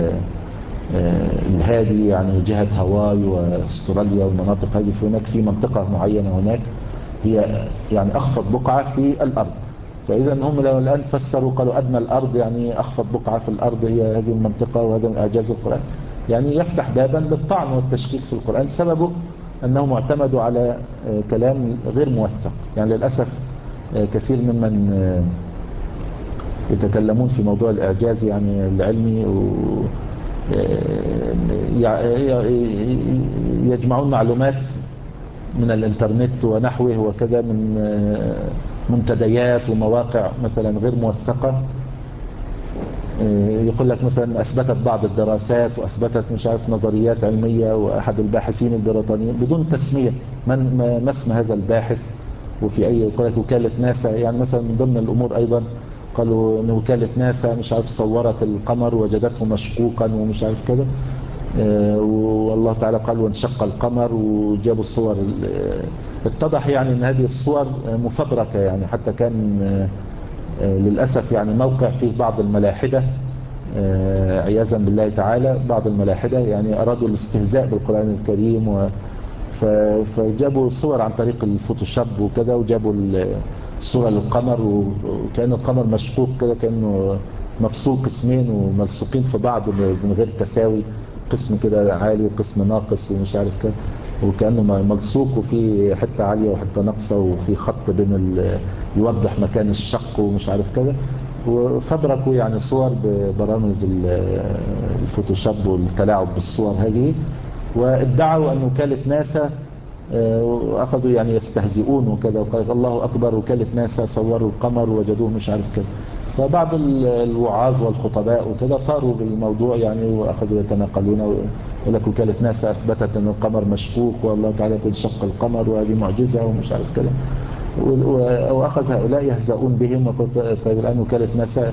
Speaker 1: الهادي، يعني جهة هاواي واستراليا والمناطق هذه، هناك في منطقة معينة هناك هي يعني أخفض بقعة في الأرض. فإذا هم لو الآن فسروا قالوا أدنى الأرض يعني أخفض بقعة في الأرض هي هذه المنطقة، وهذا من إعجاز القرآن، يعني يفتح بابا للطعن والتشكيك في القرآن. سببه أنهم اعتمدوا على كلام غير موثق. يعني للأسف كثير ممن يتكلمون في موضوع الإعجاز يعني العلمي يجمعون معلومات من الانترنت ونحوه وكذا، من منتديات ومواقع مثلا غير موثقة. يقول لك مثلا أثبتت بعض الدراسات وأثبتت مش عارف نظريات علمية، وأحد الباحثين البريطانيين بدون تسمية ما اسم هذا الباحث وفي أي، يقول لك وكالة ناسا. يعني مثلا من ضمن الأمور أيضا قالوا أن وكالة ناسا مش عارف صورت القمر وجدته مشقوقا ومش عارف كذا، والله تعالى قال وانشق القمر، وجابوا الصور. اتضح يعني ان هذه الصور مفبركة، يعني حتى كان للأسف يعني موقع فيه بعض الملاحدة عياذا بالله تعالى، بعض الملاحدة يعني أرادوا الاستهزاء بالقرآن الكريم، فجابوا صور عن طريق الفوتوشوب وكذا، وجابوا الصورة للقمر، وكأن القمر مشقوق كده، كأنه مفصول قسمين وملصوقين في بعض من غير تساوي، قسم كده عالي وقسم ناقص ومش عارف كده، وكأنه ملصوق وفي حتة عالية وحتة ناقصة، وفي خط بين يوضح مكان الشق ومش عارف كده. وفبركوا يعني صور ببرامج الفوتوشوب والتلاعب بالصور هذه، وادعوا أن وكالة ناسا وأخذوا يعني يستهزئون وكذا، وقال الله أكبر وكالة ناسا صوروا القمر ووجدوه مش عارف كذا. فبعض الوعاظ والخطباء وكذا طاروا بالموضوع يعني، وأخذوا يتناقلون ويقول لك وكالة ناسا أثبتت أن القمر مشقوق، والله تعالى يقول شق القمر وهذه معجزة ومش عارف كذا، وأخذ هؤلاء يهزؤون بهم. وقلت طيب الآن وكالة ناسا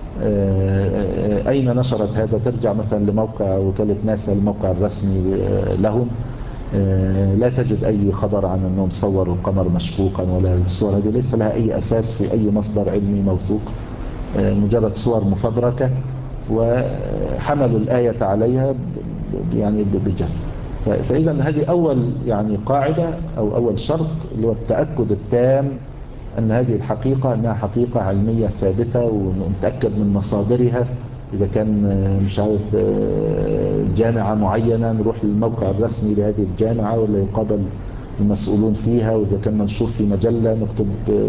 Speaker 1: أين نشرت هذا؟ ترجع مثلا لموقع وكالة ناسا الموقع الرسمي لهم، لا تجد أي خبر عن أنهم صوروا القمر مشقوقا، ولا الصور هذه ليس لها أي أساس في أي مصدر علمي موثوق، مجرد صور مفبركة وحملوا الآية عليها يعني بجهل. فإذا هذه أول يعني قاعدة أو أول شرط، اللي هو التأكد التام أن هذه الحقيقة أنها حقيقة علمية ثابتة، ونتأكد من مصادرها. إذا كان مش عارف جامعة معينة، نروح للموقع الرسمي لهذه الجامعة ولا يقابل المسؤولون فيها، وإذا كان منشور في مجلة نكتب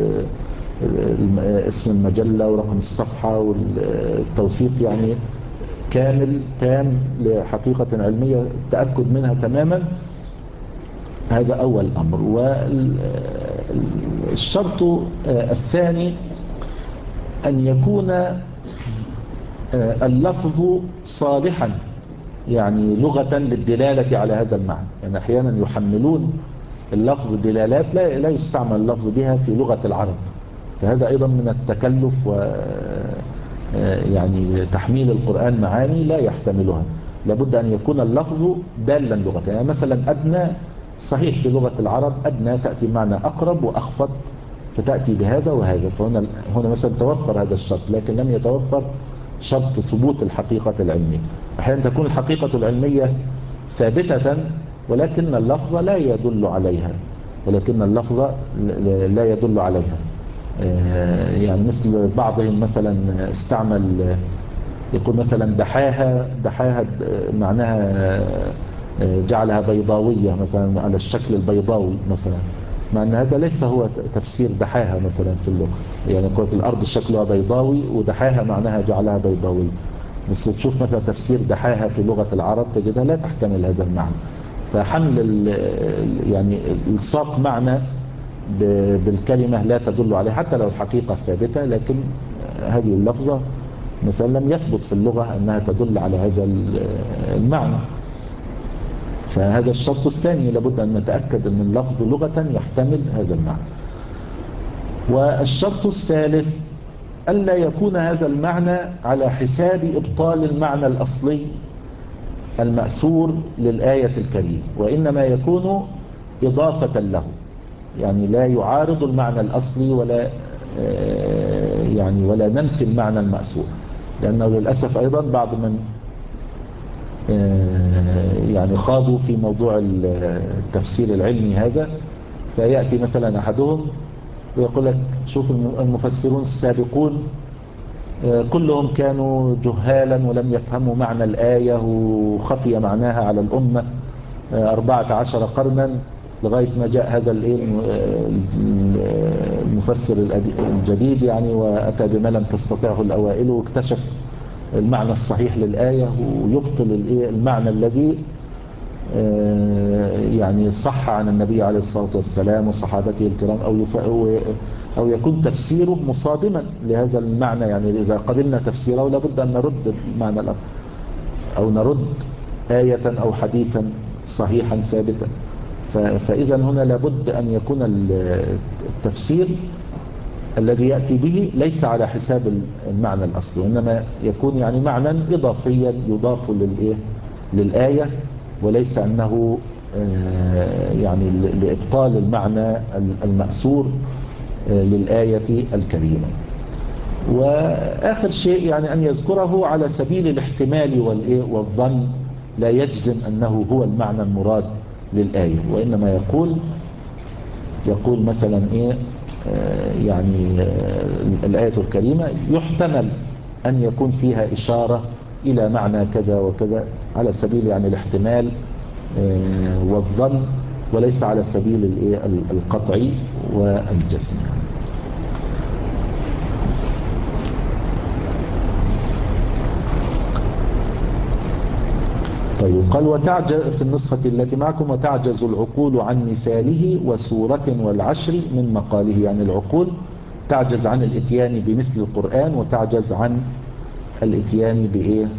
Speaker 1: اسم المجلة ورقم الصفحة والتوثيق، يعني كامل تام لحقيقة علمية التأكد منها تماما. هذا أول أمر. والشرط الثاني أن يكون اللفظ صالحا، يعني لغة للدلالة على هذا المعنى. يعني أحيانا يحملون اللفظ دلالات لا يستعمل اللفظ بها في لغة العرب، فهذا أيضا من التكلف يعني تحميل القرآن معاني لا يحتملها. لابد أن يكون اللفظ دالا لغة. يعني مثلا أدنى صحيح في لغة العرب أدنى تأتي معنى أقرب وأخفض، فتأتي بهذا وهذا. فهنا مثلا توفر هذا الشرط، لكن لم يتوفر شرط ثبوت الحقيقة العلمية. أحيانا تكون الحقيقة العلمية ثابتة ولكن اللفظ لا يدل عليها. يعني مثل بعضهم مثلا استعمل، يقول مثلا دحاها معناها جعلها بيضاوية مثلا على الشكل البيضاوي مثلا، مع أن هذا ليس هو تفسير دحاها مثلا في اللغة. يعني يقول الأرض شكلها بيضاوي ودحاها معناها جعلها بيضاوي، بس تشوف مثلا تفسير دحاها في لغة العرب تجدها لا تحتمل هذا المعنى. فحمل يعني الصاق معنى بالكلمة لا تدل عليه حتى لو الحقيقة ثابتة، لكن هذه اللفظة مثلا لم يثبت في اللغة أنها تدل على هذا المعنى. فهذا الشرط الثاني، لابد أن نتأكد أن اللفظ لغة يحتمل هذا المعنى. والشرط الثالث ألا يكون هذا المعنى على حساب إبطال المعنى الأصلي المأثور للآية الكريمة، وإنما يكون إضافة له، يعني لا يعارض المعنى الأصلي ولا ننفي المعنى المأثور. لأنه للأسف أيضا بعض من يعني خاضوا في موضوع التفسير العلمي هذا، فيأتي مثلا أحدهم ويقول لك شوف المفسرون السابقون كلهم كانوا جهالا ولم يفهموا معنى الآية، وخفي معناها على الأمة 14 قرنا لغاية ما جاء هذا المفسر الجديد يعني، وأتى بما لم تستطعه الأوائل، واكتشف المعنى الصحيح للآية ويبطل المعنى الذي يعني صح عن النبي عليه الصلاة والسلام وصحابته الكرام، أو يكون تفسيره مصادما لهذا المعنى. يعني إذا قبلنا تفسيره لابد أن نرد المعنى الآخر، أو نرد آية أو حديثا صحيحا ثابتا. فإذا هنا لابد أن يكون التفسير الذي يأتي به ليس على حساب المعنى الأصلي، وإنما يكون يعني معنى إضافيا يضاف للآية، وليس أنه يعني لإبطال المعنى المأثور للآية الكريمة. وآخر شيء يعني أن يذكره على سبيل الاحتمال والظن، لا يجزم أنه هو المعنى المراد للآية، وإنما يقول مثلا يعني الآية الكريمة يحتمل أن يكون فيها إشارة إلى معنى كذا وكذا، على سبيل يعني الاحتمال والظن، وليس على سبيل القطع والجزم. طيب، قال وتعجز في النسخة التي معكم وتعجز العقول عن مثاله وسورة والعشر من مقاله. يعني العقول تعجز عن الاتيان بمثل القرآن، وتعجز عن الاتيان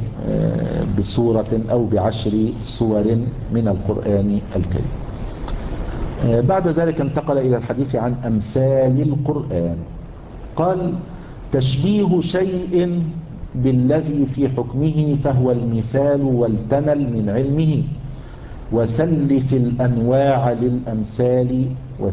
Speaker 1: بسورة أو بعشر سور من القرآن الكريم. بعد ذلك انتقل إلى الحديث عن أمثال القرآن. قال تشبيه شيء بالذي في حكمه فهو المثال والتنل من علمه، وثلث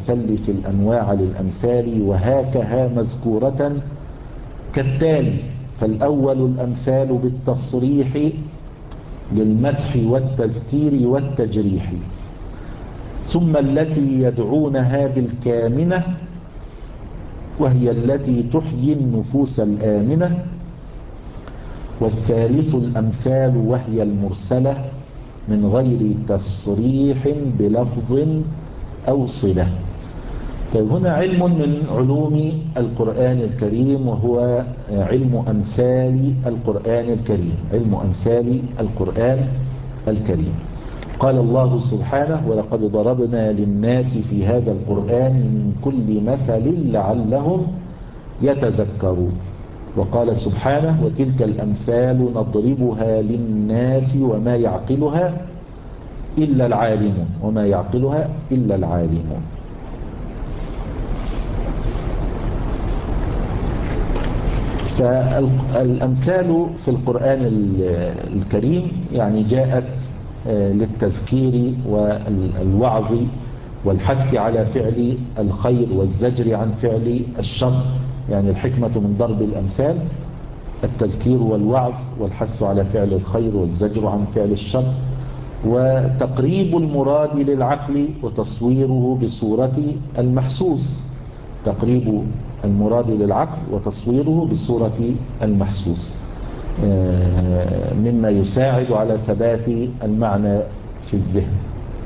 Speaker 1: الأنواع للأمثال وهاكها مذكورة كالتالي. فالأول الأمثال بالتصريح للمدح والتذكير والتجريح، ثم التي يدعونها بالكامنة وهي التي تحيي النفوس الآمنة، والثالث الأمثال وهي المرسلة من غير تصريح بلفظ أو صلة. طيب هنا علم من علوم القرآن الكريم، وهو علم أمثال القرآن الكريم، علم أمثال القرآن الكريم. قال الله سبحانه: ولقد ضربنا للناس في هذا القرآن من كل مثل لعلهم يتذكرون. وقال سبحانه: وتلك الأمثال نضربها للناس وما يعقلها إلا العالمون، وما يعقلها إلا العالمون. فالأمثال في القرآن الكريم يعني جاءت للتذكير والوعظ والحث على فعل الخير والزجر عن فعل الشر. يعني الحكمة من ضرب الأمثال التذكير والوعظ والحث على فعل الخير والزجر عن فعل الشر، وتقريب المراد للعقل وتصويره بصورة المحسوس، تقريب المراد للعقل وتصويره بصورة المحسوس، مما يساعد على ثبات المعنى في الذهن.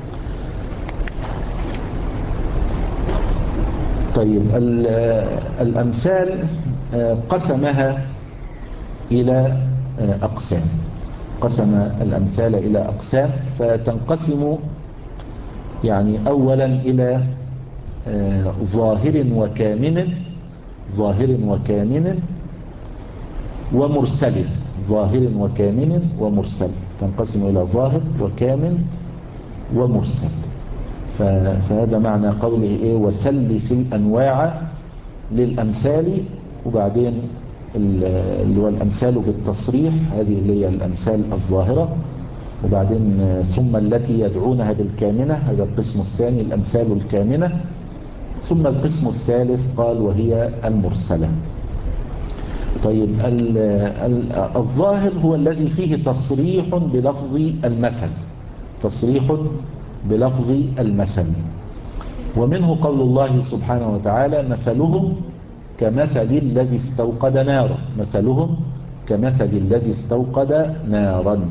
Speaker 1: طيب الأمثال قسمها إلى أقسام، قسم الأمثال إلى أقسام، فتنقسم يعني أولا إلى ظاهر وكامن، ظاهر وكامن ومرسل، ظاهر وكامن ومرسل، تنقسم إلى ظاهر وكامن ومرسل. فهذا معنى قوله إيه: وثلث الأنواع للأمثال. وبعدين اللي هو الأمثال بالتصريح، هذه اللي هي الأمثال الظاهرة. وبعدين ثم التي يدعونها بالكامنة، هذا القسم الثاني، الأمثال الكامنة. ثم القسم الثالث قال وهي المرسلة. طيب الظاهر هو الذي فيه تصريح بلفظ المثل، تصريح بلفظ المثل. ومنه قول الله سبحانه وتعالى: مثلهم كمثل الذي استوقد نارا، مثلهم كمثل الذي استوقد نارا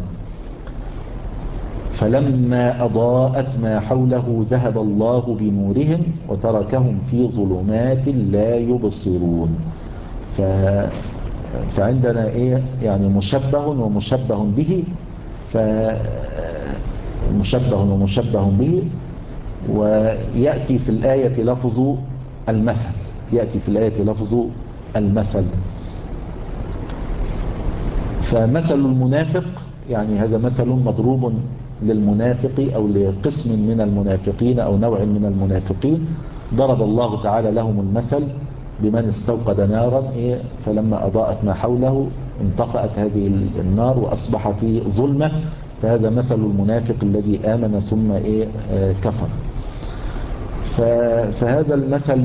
Speaker 1: فلما أضاءت ما حوله ذهب الله بنورهم وتركهم في ظلمات لا يبصرون. فعندنا إيه يعني مشبه ومشبه به، مشبه ومشبه به. ويأتي في الآية لفظ المثل، يأتي في الآية لفظ المثل. فمثل المنافق يعني هذا مثل مضروب للمنافق أو لقسم من المنافقين أو نوع من المنافقين. ضرب الله تعالى لهم المثل بمن استوقد نارا فلما أضاءت ما حوله انطفأت هذه النار وأصبح في ظلمة، فهذا مثل المنافق الذي آمن ثم كفر. فهذا المثل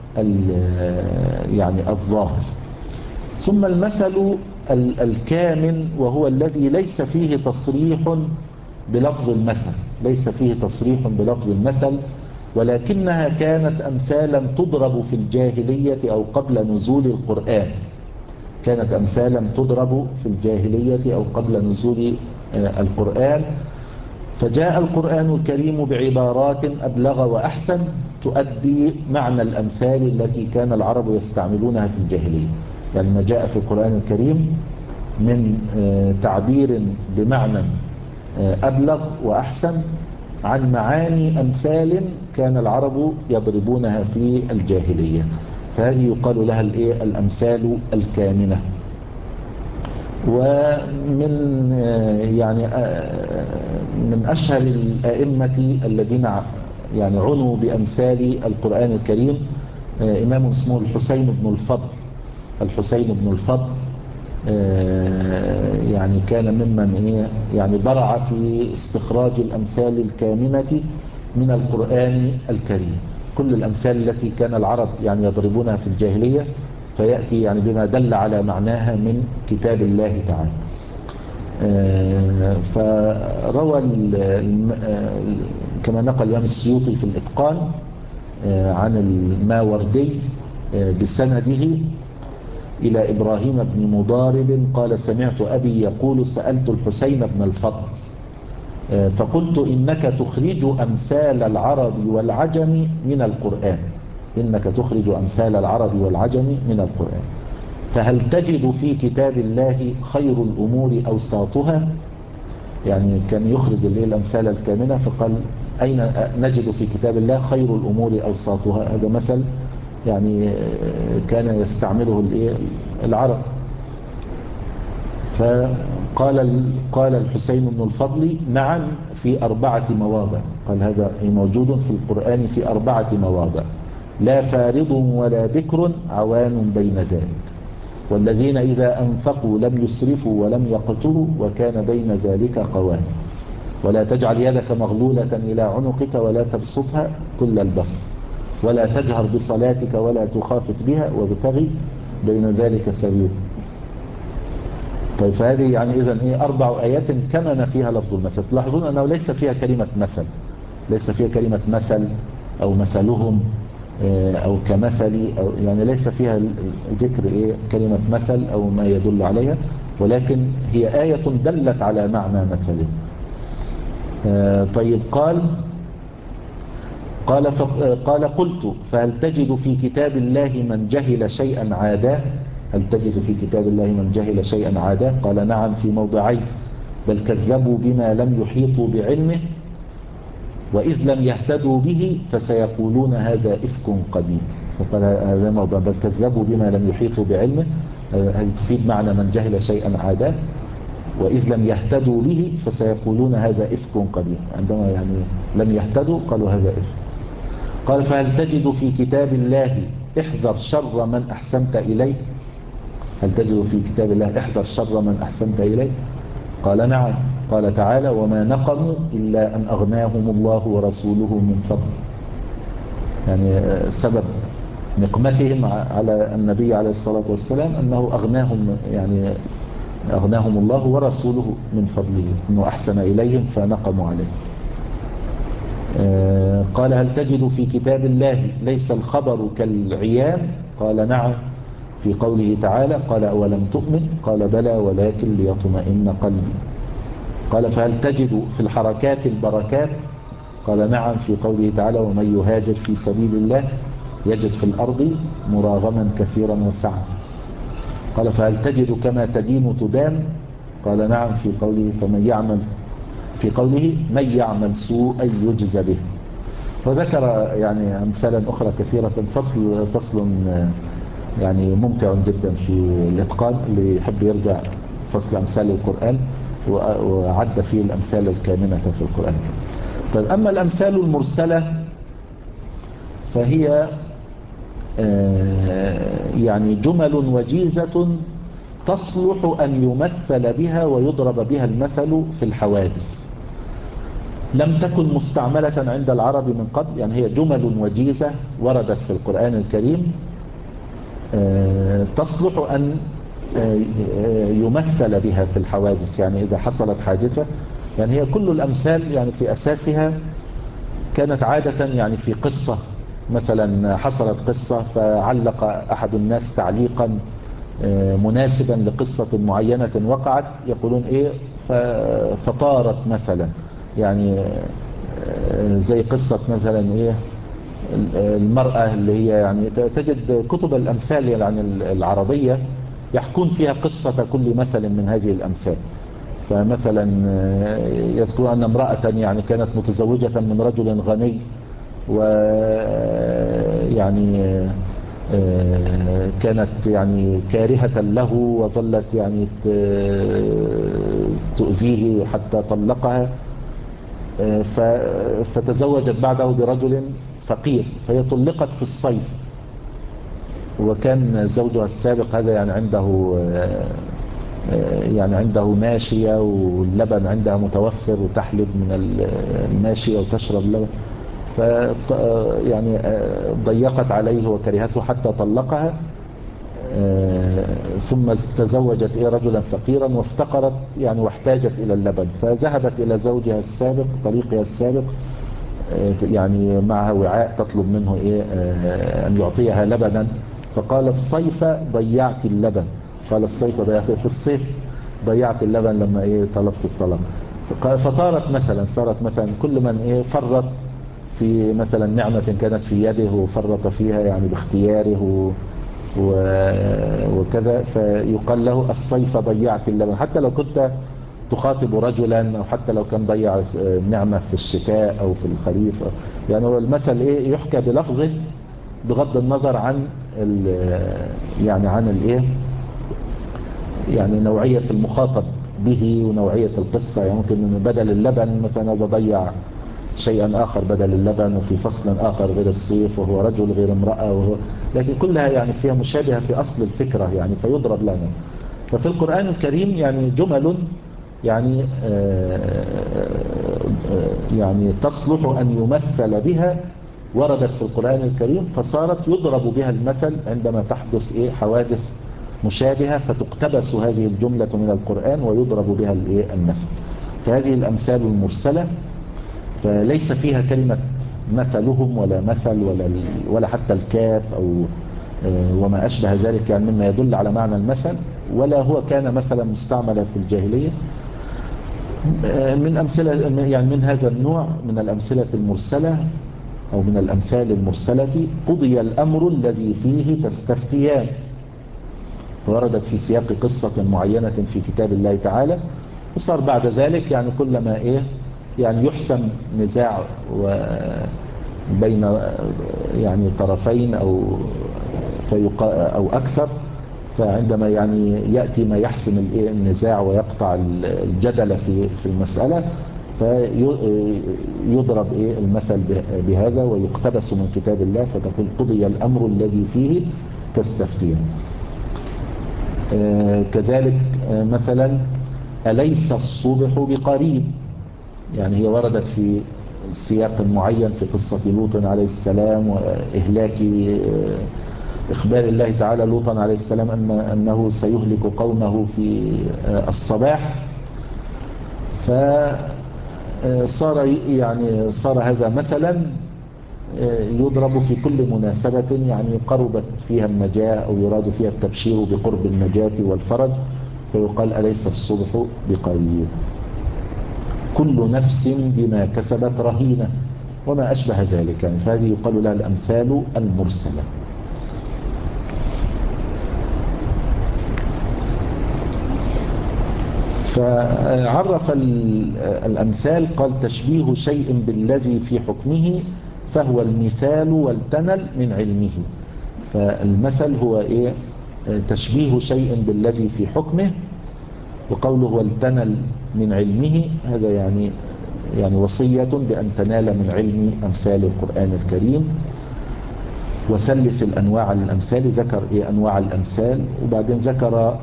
Speaker 1: يعني الظاهر. ثم المثل الكامن وهو الذي ليس فيه تصريح بلفظ المثل، ليس فيه تصريح بلفظ المثل، ولكنها كانت أمثالا تضرب في الجاهلية أو قبل نزول القرآن، كانت أمثالا تضرب في الجاهلية أو قبل نزول القرآن. فجاء القرآن الكريم بعبارات أبلغ وأحسن تؤدي معنى الأمثال التي كان العرب يستعملونها في الجاهلية. يعني ما جاء في القرآن الكريم من تعبير بمعنى أبلغ وأحسن عن معاني أمثال كان العرب يضربونها في الجاهلية، فهذه يقال لها الأمثال الكامنة. ومن يعني من أشهر الأئمة الذين يعني عنوا بأمثال القرآن الكريم إمام اسمه الحسين بن الفضل. الحسين بن الفضل يعني كان ممن يعني برع في استخراج الأمثال الكامنة من القرآن الكريم. كل الأمثال التي كان العرب يعني يضربونها في الجاهلية فيأتي يعني بما دل على معناها من كتاب الله تعالى. فروى كما نقل الإمام السيوطي في الإتقان عن الماوردي بسنده إلى إبراهيم بن مضارب قال سمعت أبي يقول سألت الحسين بن الفضل فقلت إنك تخرج أمثال العرب والعجم من القرآن، إنك تخرج أمثال العرب والعجم من القرآن، فهل تجد في كتاب الله خير الأمور أوساطها؟ يعني كان يخرج الأمثال الكامنة، فقال أين نجد في كتاب الله خير الأمور أوساطها؟ هذا مثل يعني كان يستعمله العرب. قال الحسين بن الفضل نعم في 4 مواضع، قال هذا موجود في القرآن في 4 مواضع، لا فارض ولا بكر عوان بين ذلك، والذين إذا أنفقوا لم يسرفوا ولم يقتروا وكان بين ذلك قوام، ولا تجعل يدك مغلولة إلى عنقك ولا تبسطها كل البسط، ولا تجهر بصلاتك ولا تخافت بها وابتغي بين ذلك سبيلا. طيب فهذه يعني إذن 4 آيات كمن فيها لفظ المثل. تلاحظون أنه ليس فيها كلمة مثل، ليس فيها كلمة مثل أو مثلهم أو كمثلي، أو يعني ليس فيها ذكر كلمة مثل أو ما يدل عليها، ولكن هي آية دلت على معنى مثل. طيب قال قلت فهل تجد في كتاب الله من جهل شيئا عاداه؟ هل تجد في كتاب الله من جهل شيئا عاداه؟ قال نعم في موضعين، بل كذبوا بما لم يحيطوا بعلمه وإذ لم يهتدوا به فسيقولون هذا إفك قديم. فقال هذا موضع بل كذبوا بما لم يحيطوا بعلمه، هل تفيد معنى من جهل شيئا عاداه، وإذ لم يهتدوا به فسيقولون هذا إفك قديم، عندما يعني لم يهتدوا قالوا هذا إفك. قال فهل تجد في كتاب الله احذر شر من أحسنت إليه؟ هل تجد في كتاب الله احذر شر من أحسنت إليه؟ قال نعم. قال تعالى وما نقموا إلا أن أغناهم الله ورسوله من فضل، يعني سبب نقمتهم على النبي عليه الصلاة والسلام أنه أغناهم الله ورسوله من فضله، أنه أحسن إليهم فنقموا عليه. قال هل تجد في كتاب الله ليس الخبر كالعيان؟ قال نعم في قوله تعالى قال أولم تؤمن؟ قال بلى ولكن ليطمئن قلبي. قال فهل تجد في الحركات البركات؟ قال نعم في قوله تعالى ومن يهاجر في سبيل الله يجد في الأرض مراغما كثيرا وسعا. قال فهل تجد كما تدين تدان؟ قال نعم في قوله من يعمل سوءا يجزى به. وذكر يعني أمثالا أخرى كثيرة. فصل يعني ممتع جدا في الإتقان، اللي يحب يرجع فصل أمثال القرآن وعد فيه الأمثال الكامنة في القرآن. طيب أما الأمثال المرسلة فهي يعني جمل وجيزة تصلح أن يمثل بها ويضرب بها المثل في الحوادث، لم تكن مستعملة عند العرب من قبل، يعني هي جمل وجيزة وردت في القرآن الكريم تصلح أن يمثل بها في الحوادث. يعني إذا حصلت حادثة، يعني هي كل الأمثال يعني في أساسها كانت عادة يعني في قصة، مثلا حصلت قصة فعلق أحد الناس تعليقا مناسبا لقصة معينة وقعت، يقولون فطارت مثلا، يعني زي قصة مثلا المرأة اللي هي يعني تجد كتب الأمثال يعني العربية يحكون فيها قصة كل مثل من هذه الأمثال. فمثلا يذكر أن امرأة يعني كانت متزوجة من رجل غني، ويعني كانت يعني كارهة له وظلت يعني تؤذيه حتى طلقها، فتزوجت بعده برجل فقير، فهي طلقت في الصيف، وكان زوجها السابق هذا يعني عنده ماشية واللبن عندها متوفر وتحلب من الماشية وتشرب لبن، يعني ضيقت عليه وكرهته حتى طلقها. ثم تزوجت رجلا فقيرا وافتقرت يعني واحتاجت إلى اللبن، فذهبت إلى زوجها السابق طليقها السابق يعني معها وعاء تطلب منه أن يعطيها لبنا، فقال الصيف ضيعت اللبن، قال الصيف ضيعت في الصيف ضيعت اللبن لما طلبت الطلب. فطارت مثلا صارت مثلا كل من فرط في مثلا نعمة كانت في يده وفرط فيها يعني باختياره وكذا، فيقال له الصيف ضيعت اللبن، حتى لو كنت تخاطب رجلا أو حتى لو كان ضيع نعمة في الشتاء أو في الخريف. يعني هو المثل يحكى بلفظه بغض النظر عن يعني عن يعني نوعية المخاطب به ونوعية القصة. يعني ممكن بدل اللبن مثلا هذا ضيع شيئا آخر بدل اللبن، وفي فصل آخر غير الصيف، وهو رجل غير امرأة، لكن كلها يعني فيها مشابهة في أصل الفكرة يعني فيضرب لنا. ففي القرآن الكريم يعني جمل يعني يعني تصلح أن يمثل بها وردت في القرآن الكريم، فصارت يضرب بها المثل عندما تحدث حوادث مشابهة، فتقتبس هذه الجملة من القرآن ويضرب بها المثل. فهذه الأمثال المرسلة فليس فيها كلمة مثلهم ولا مثل ولا حتى الكاف أو وما أشبه ذلك يعني مما يدل على معنى المثل، ولا هو كان مثلا مستعملا في الجاهلية. من أمثلة يعني من هذا النوع من الأمثلة المرسلة أو من الأمثال المرسلة قضي الأمر الذي فيه تستفتيان، وردت في سياق قصة معينة في كتاب الله تعالى، وصار بعد ذلك يعني كلما يعني يحسم نزاع بين يعني طرفين أو أكثر، فعندما يعني يأتي ما يحسم النزاع ويقطع الجدل في المسألة فيضرب المثل بهذا ويقتبس من كتاب الله، فتقول قضي الأمر الذي فيه تستفتيان. كذلك مثلا أليس الصبح بقريب، يعني هي وردت في سياق معين في قصة لوط عليه السلام وإهلاك إخبار الله تعالى لوطا عليه السلام أنه سيهلك قومه في الصباح، صار هذا مثلا يضرب في كل مناسبة يعني قربت فيها النجاة أو يراد فيها التبشير بقرب النجاة والفرج، فيقال أليس الصبح بقريب. كل نفس بما كسبت رهينة وما أشبه ذلك، يعني فهذه يقال لها الأمثال المرسلة. فعرف الأمثال قال تشبيه شيء بالذي في حكمه فهو المثال والتنل من علمه. فالمثل هو تشبيه شيء بالذي في حكمه، وقوله والتنل من علمه هذا يعني وصية بأن تنال من علم أمثال القرآن الكريم. وثلث الأنواع للأمثال، ذكر أنواع الأمثال، وبعدين ذكر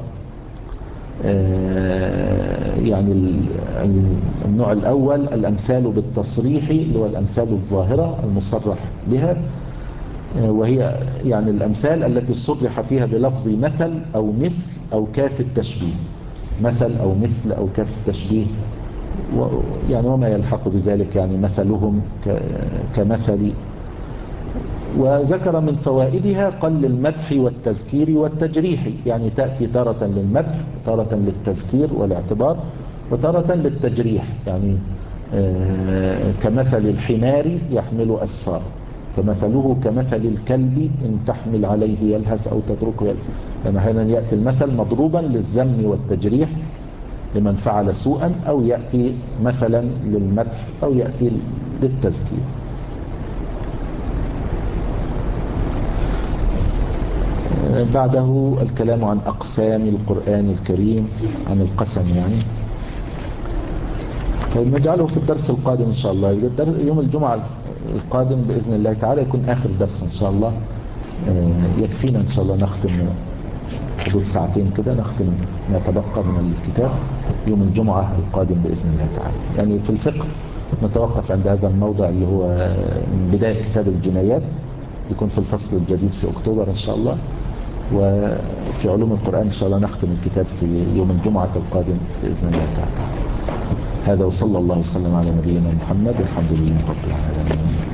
Speaker 1: يعني النوع الأول الأمثال بالتصريح اللي هو الأمثال الظاهرة المصرح بها، وهي يعني الأمثال التي صرح فيها بلفظ مثل أو مثل أو كاف التشبيه، مثل أو مثل أو كاف التشبيه يعني وما يلحق بذلك، يعني مثلهم كمثل. وذكر من فوائدها قل المدح والتذكير والتجريح، يعني تأتي تارة للمدح تارة للتذكير والاعتبار وتارة للتجريح، يعني كمثل الحمار يحمل أسفار فمثله كمثل الكلب إن تحمل عليه يلهث أو تتركه يلهث. يعني أحيانا يأتي المثل مضروبا للذم والتجريح لمن فعل سوءا، أو يأتي مثلا للمدح أو يأتي للتذكير. بعده الكلام عن أقسام القرآن الكريم، عن القسم يعني. طيب نجعله في الدرس القادم إن شاء الله، يوم الجمعة القادم بإذن الله تعالى يكون آخر درس إن شاء الله. يكفينا إن شاء الله نختم حدود ساعتين كده، نختم ما تبقى من الكتاب يوم الجمعة القادم بإذن الله تعالى. يعني في الفقه نتوقف عند هذا الموضع اللي هو من بداية كتاب الجنايات، يكون في الفصل الجديد في أكتوبر إن شاء الله. وفي علوم القرآن إن شاء الله نختم الكتاب في يوم الجمعة القادم بإذن الله تعالى. هذا وصلى الله وسلم على نبينا محمد والحمد لله رب العالمين.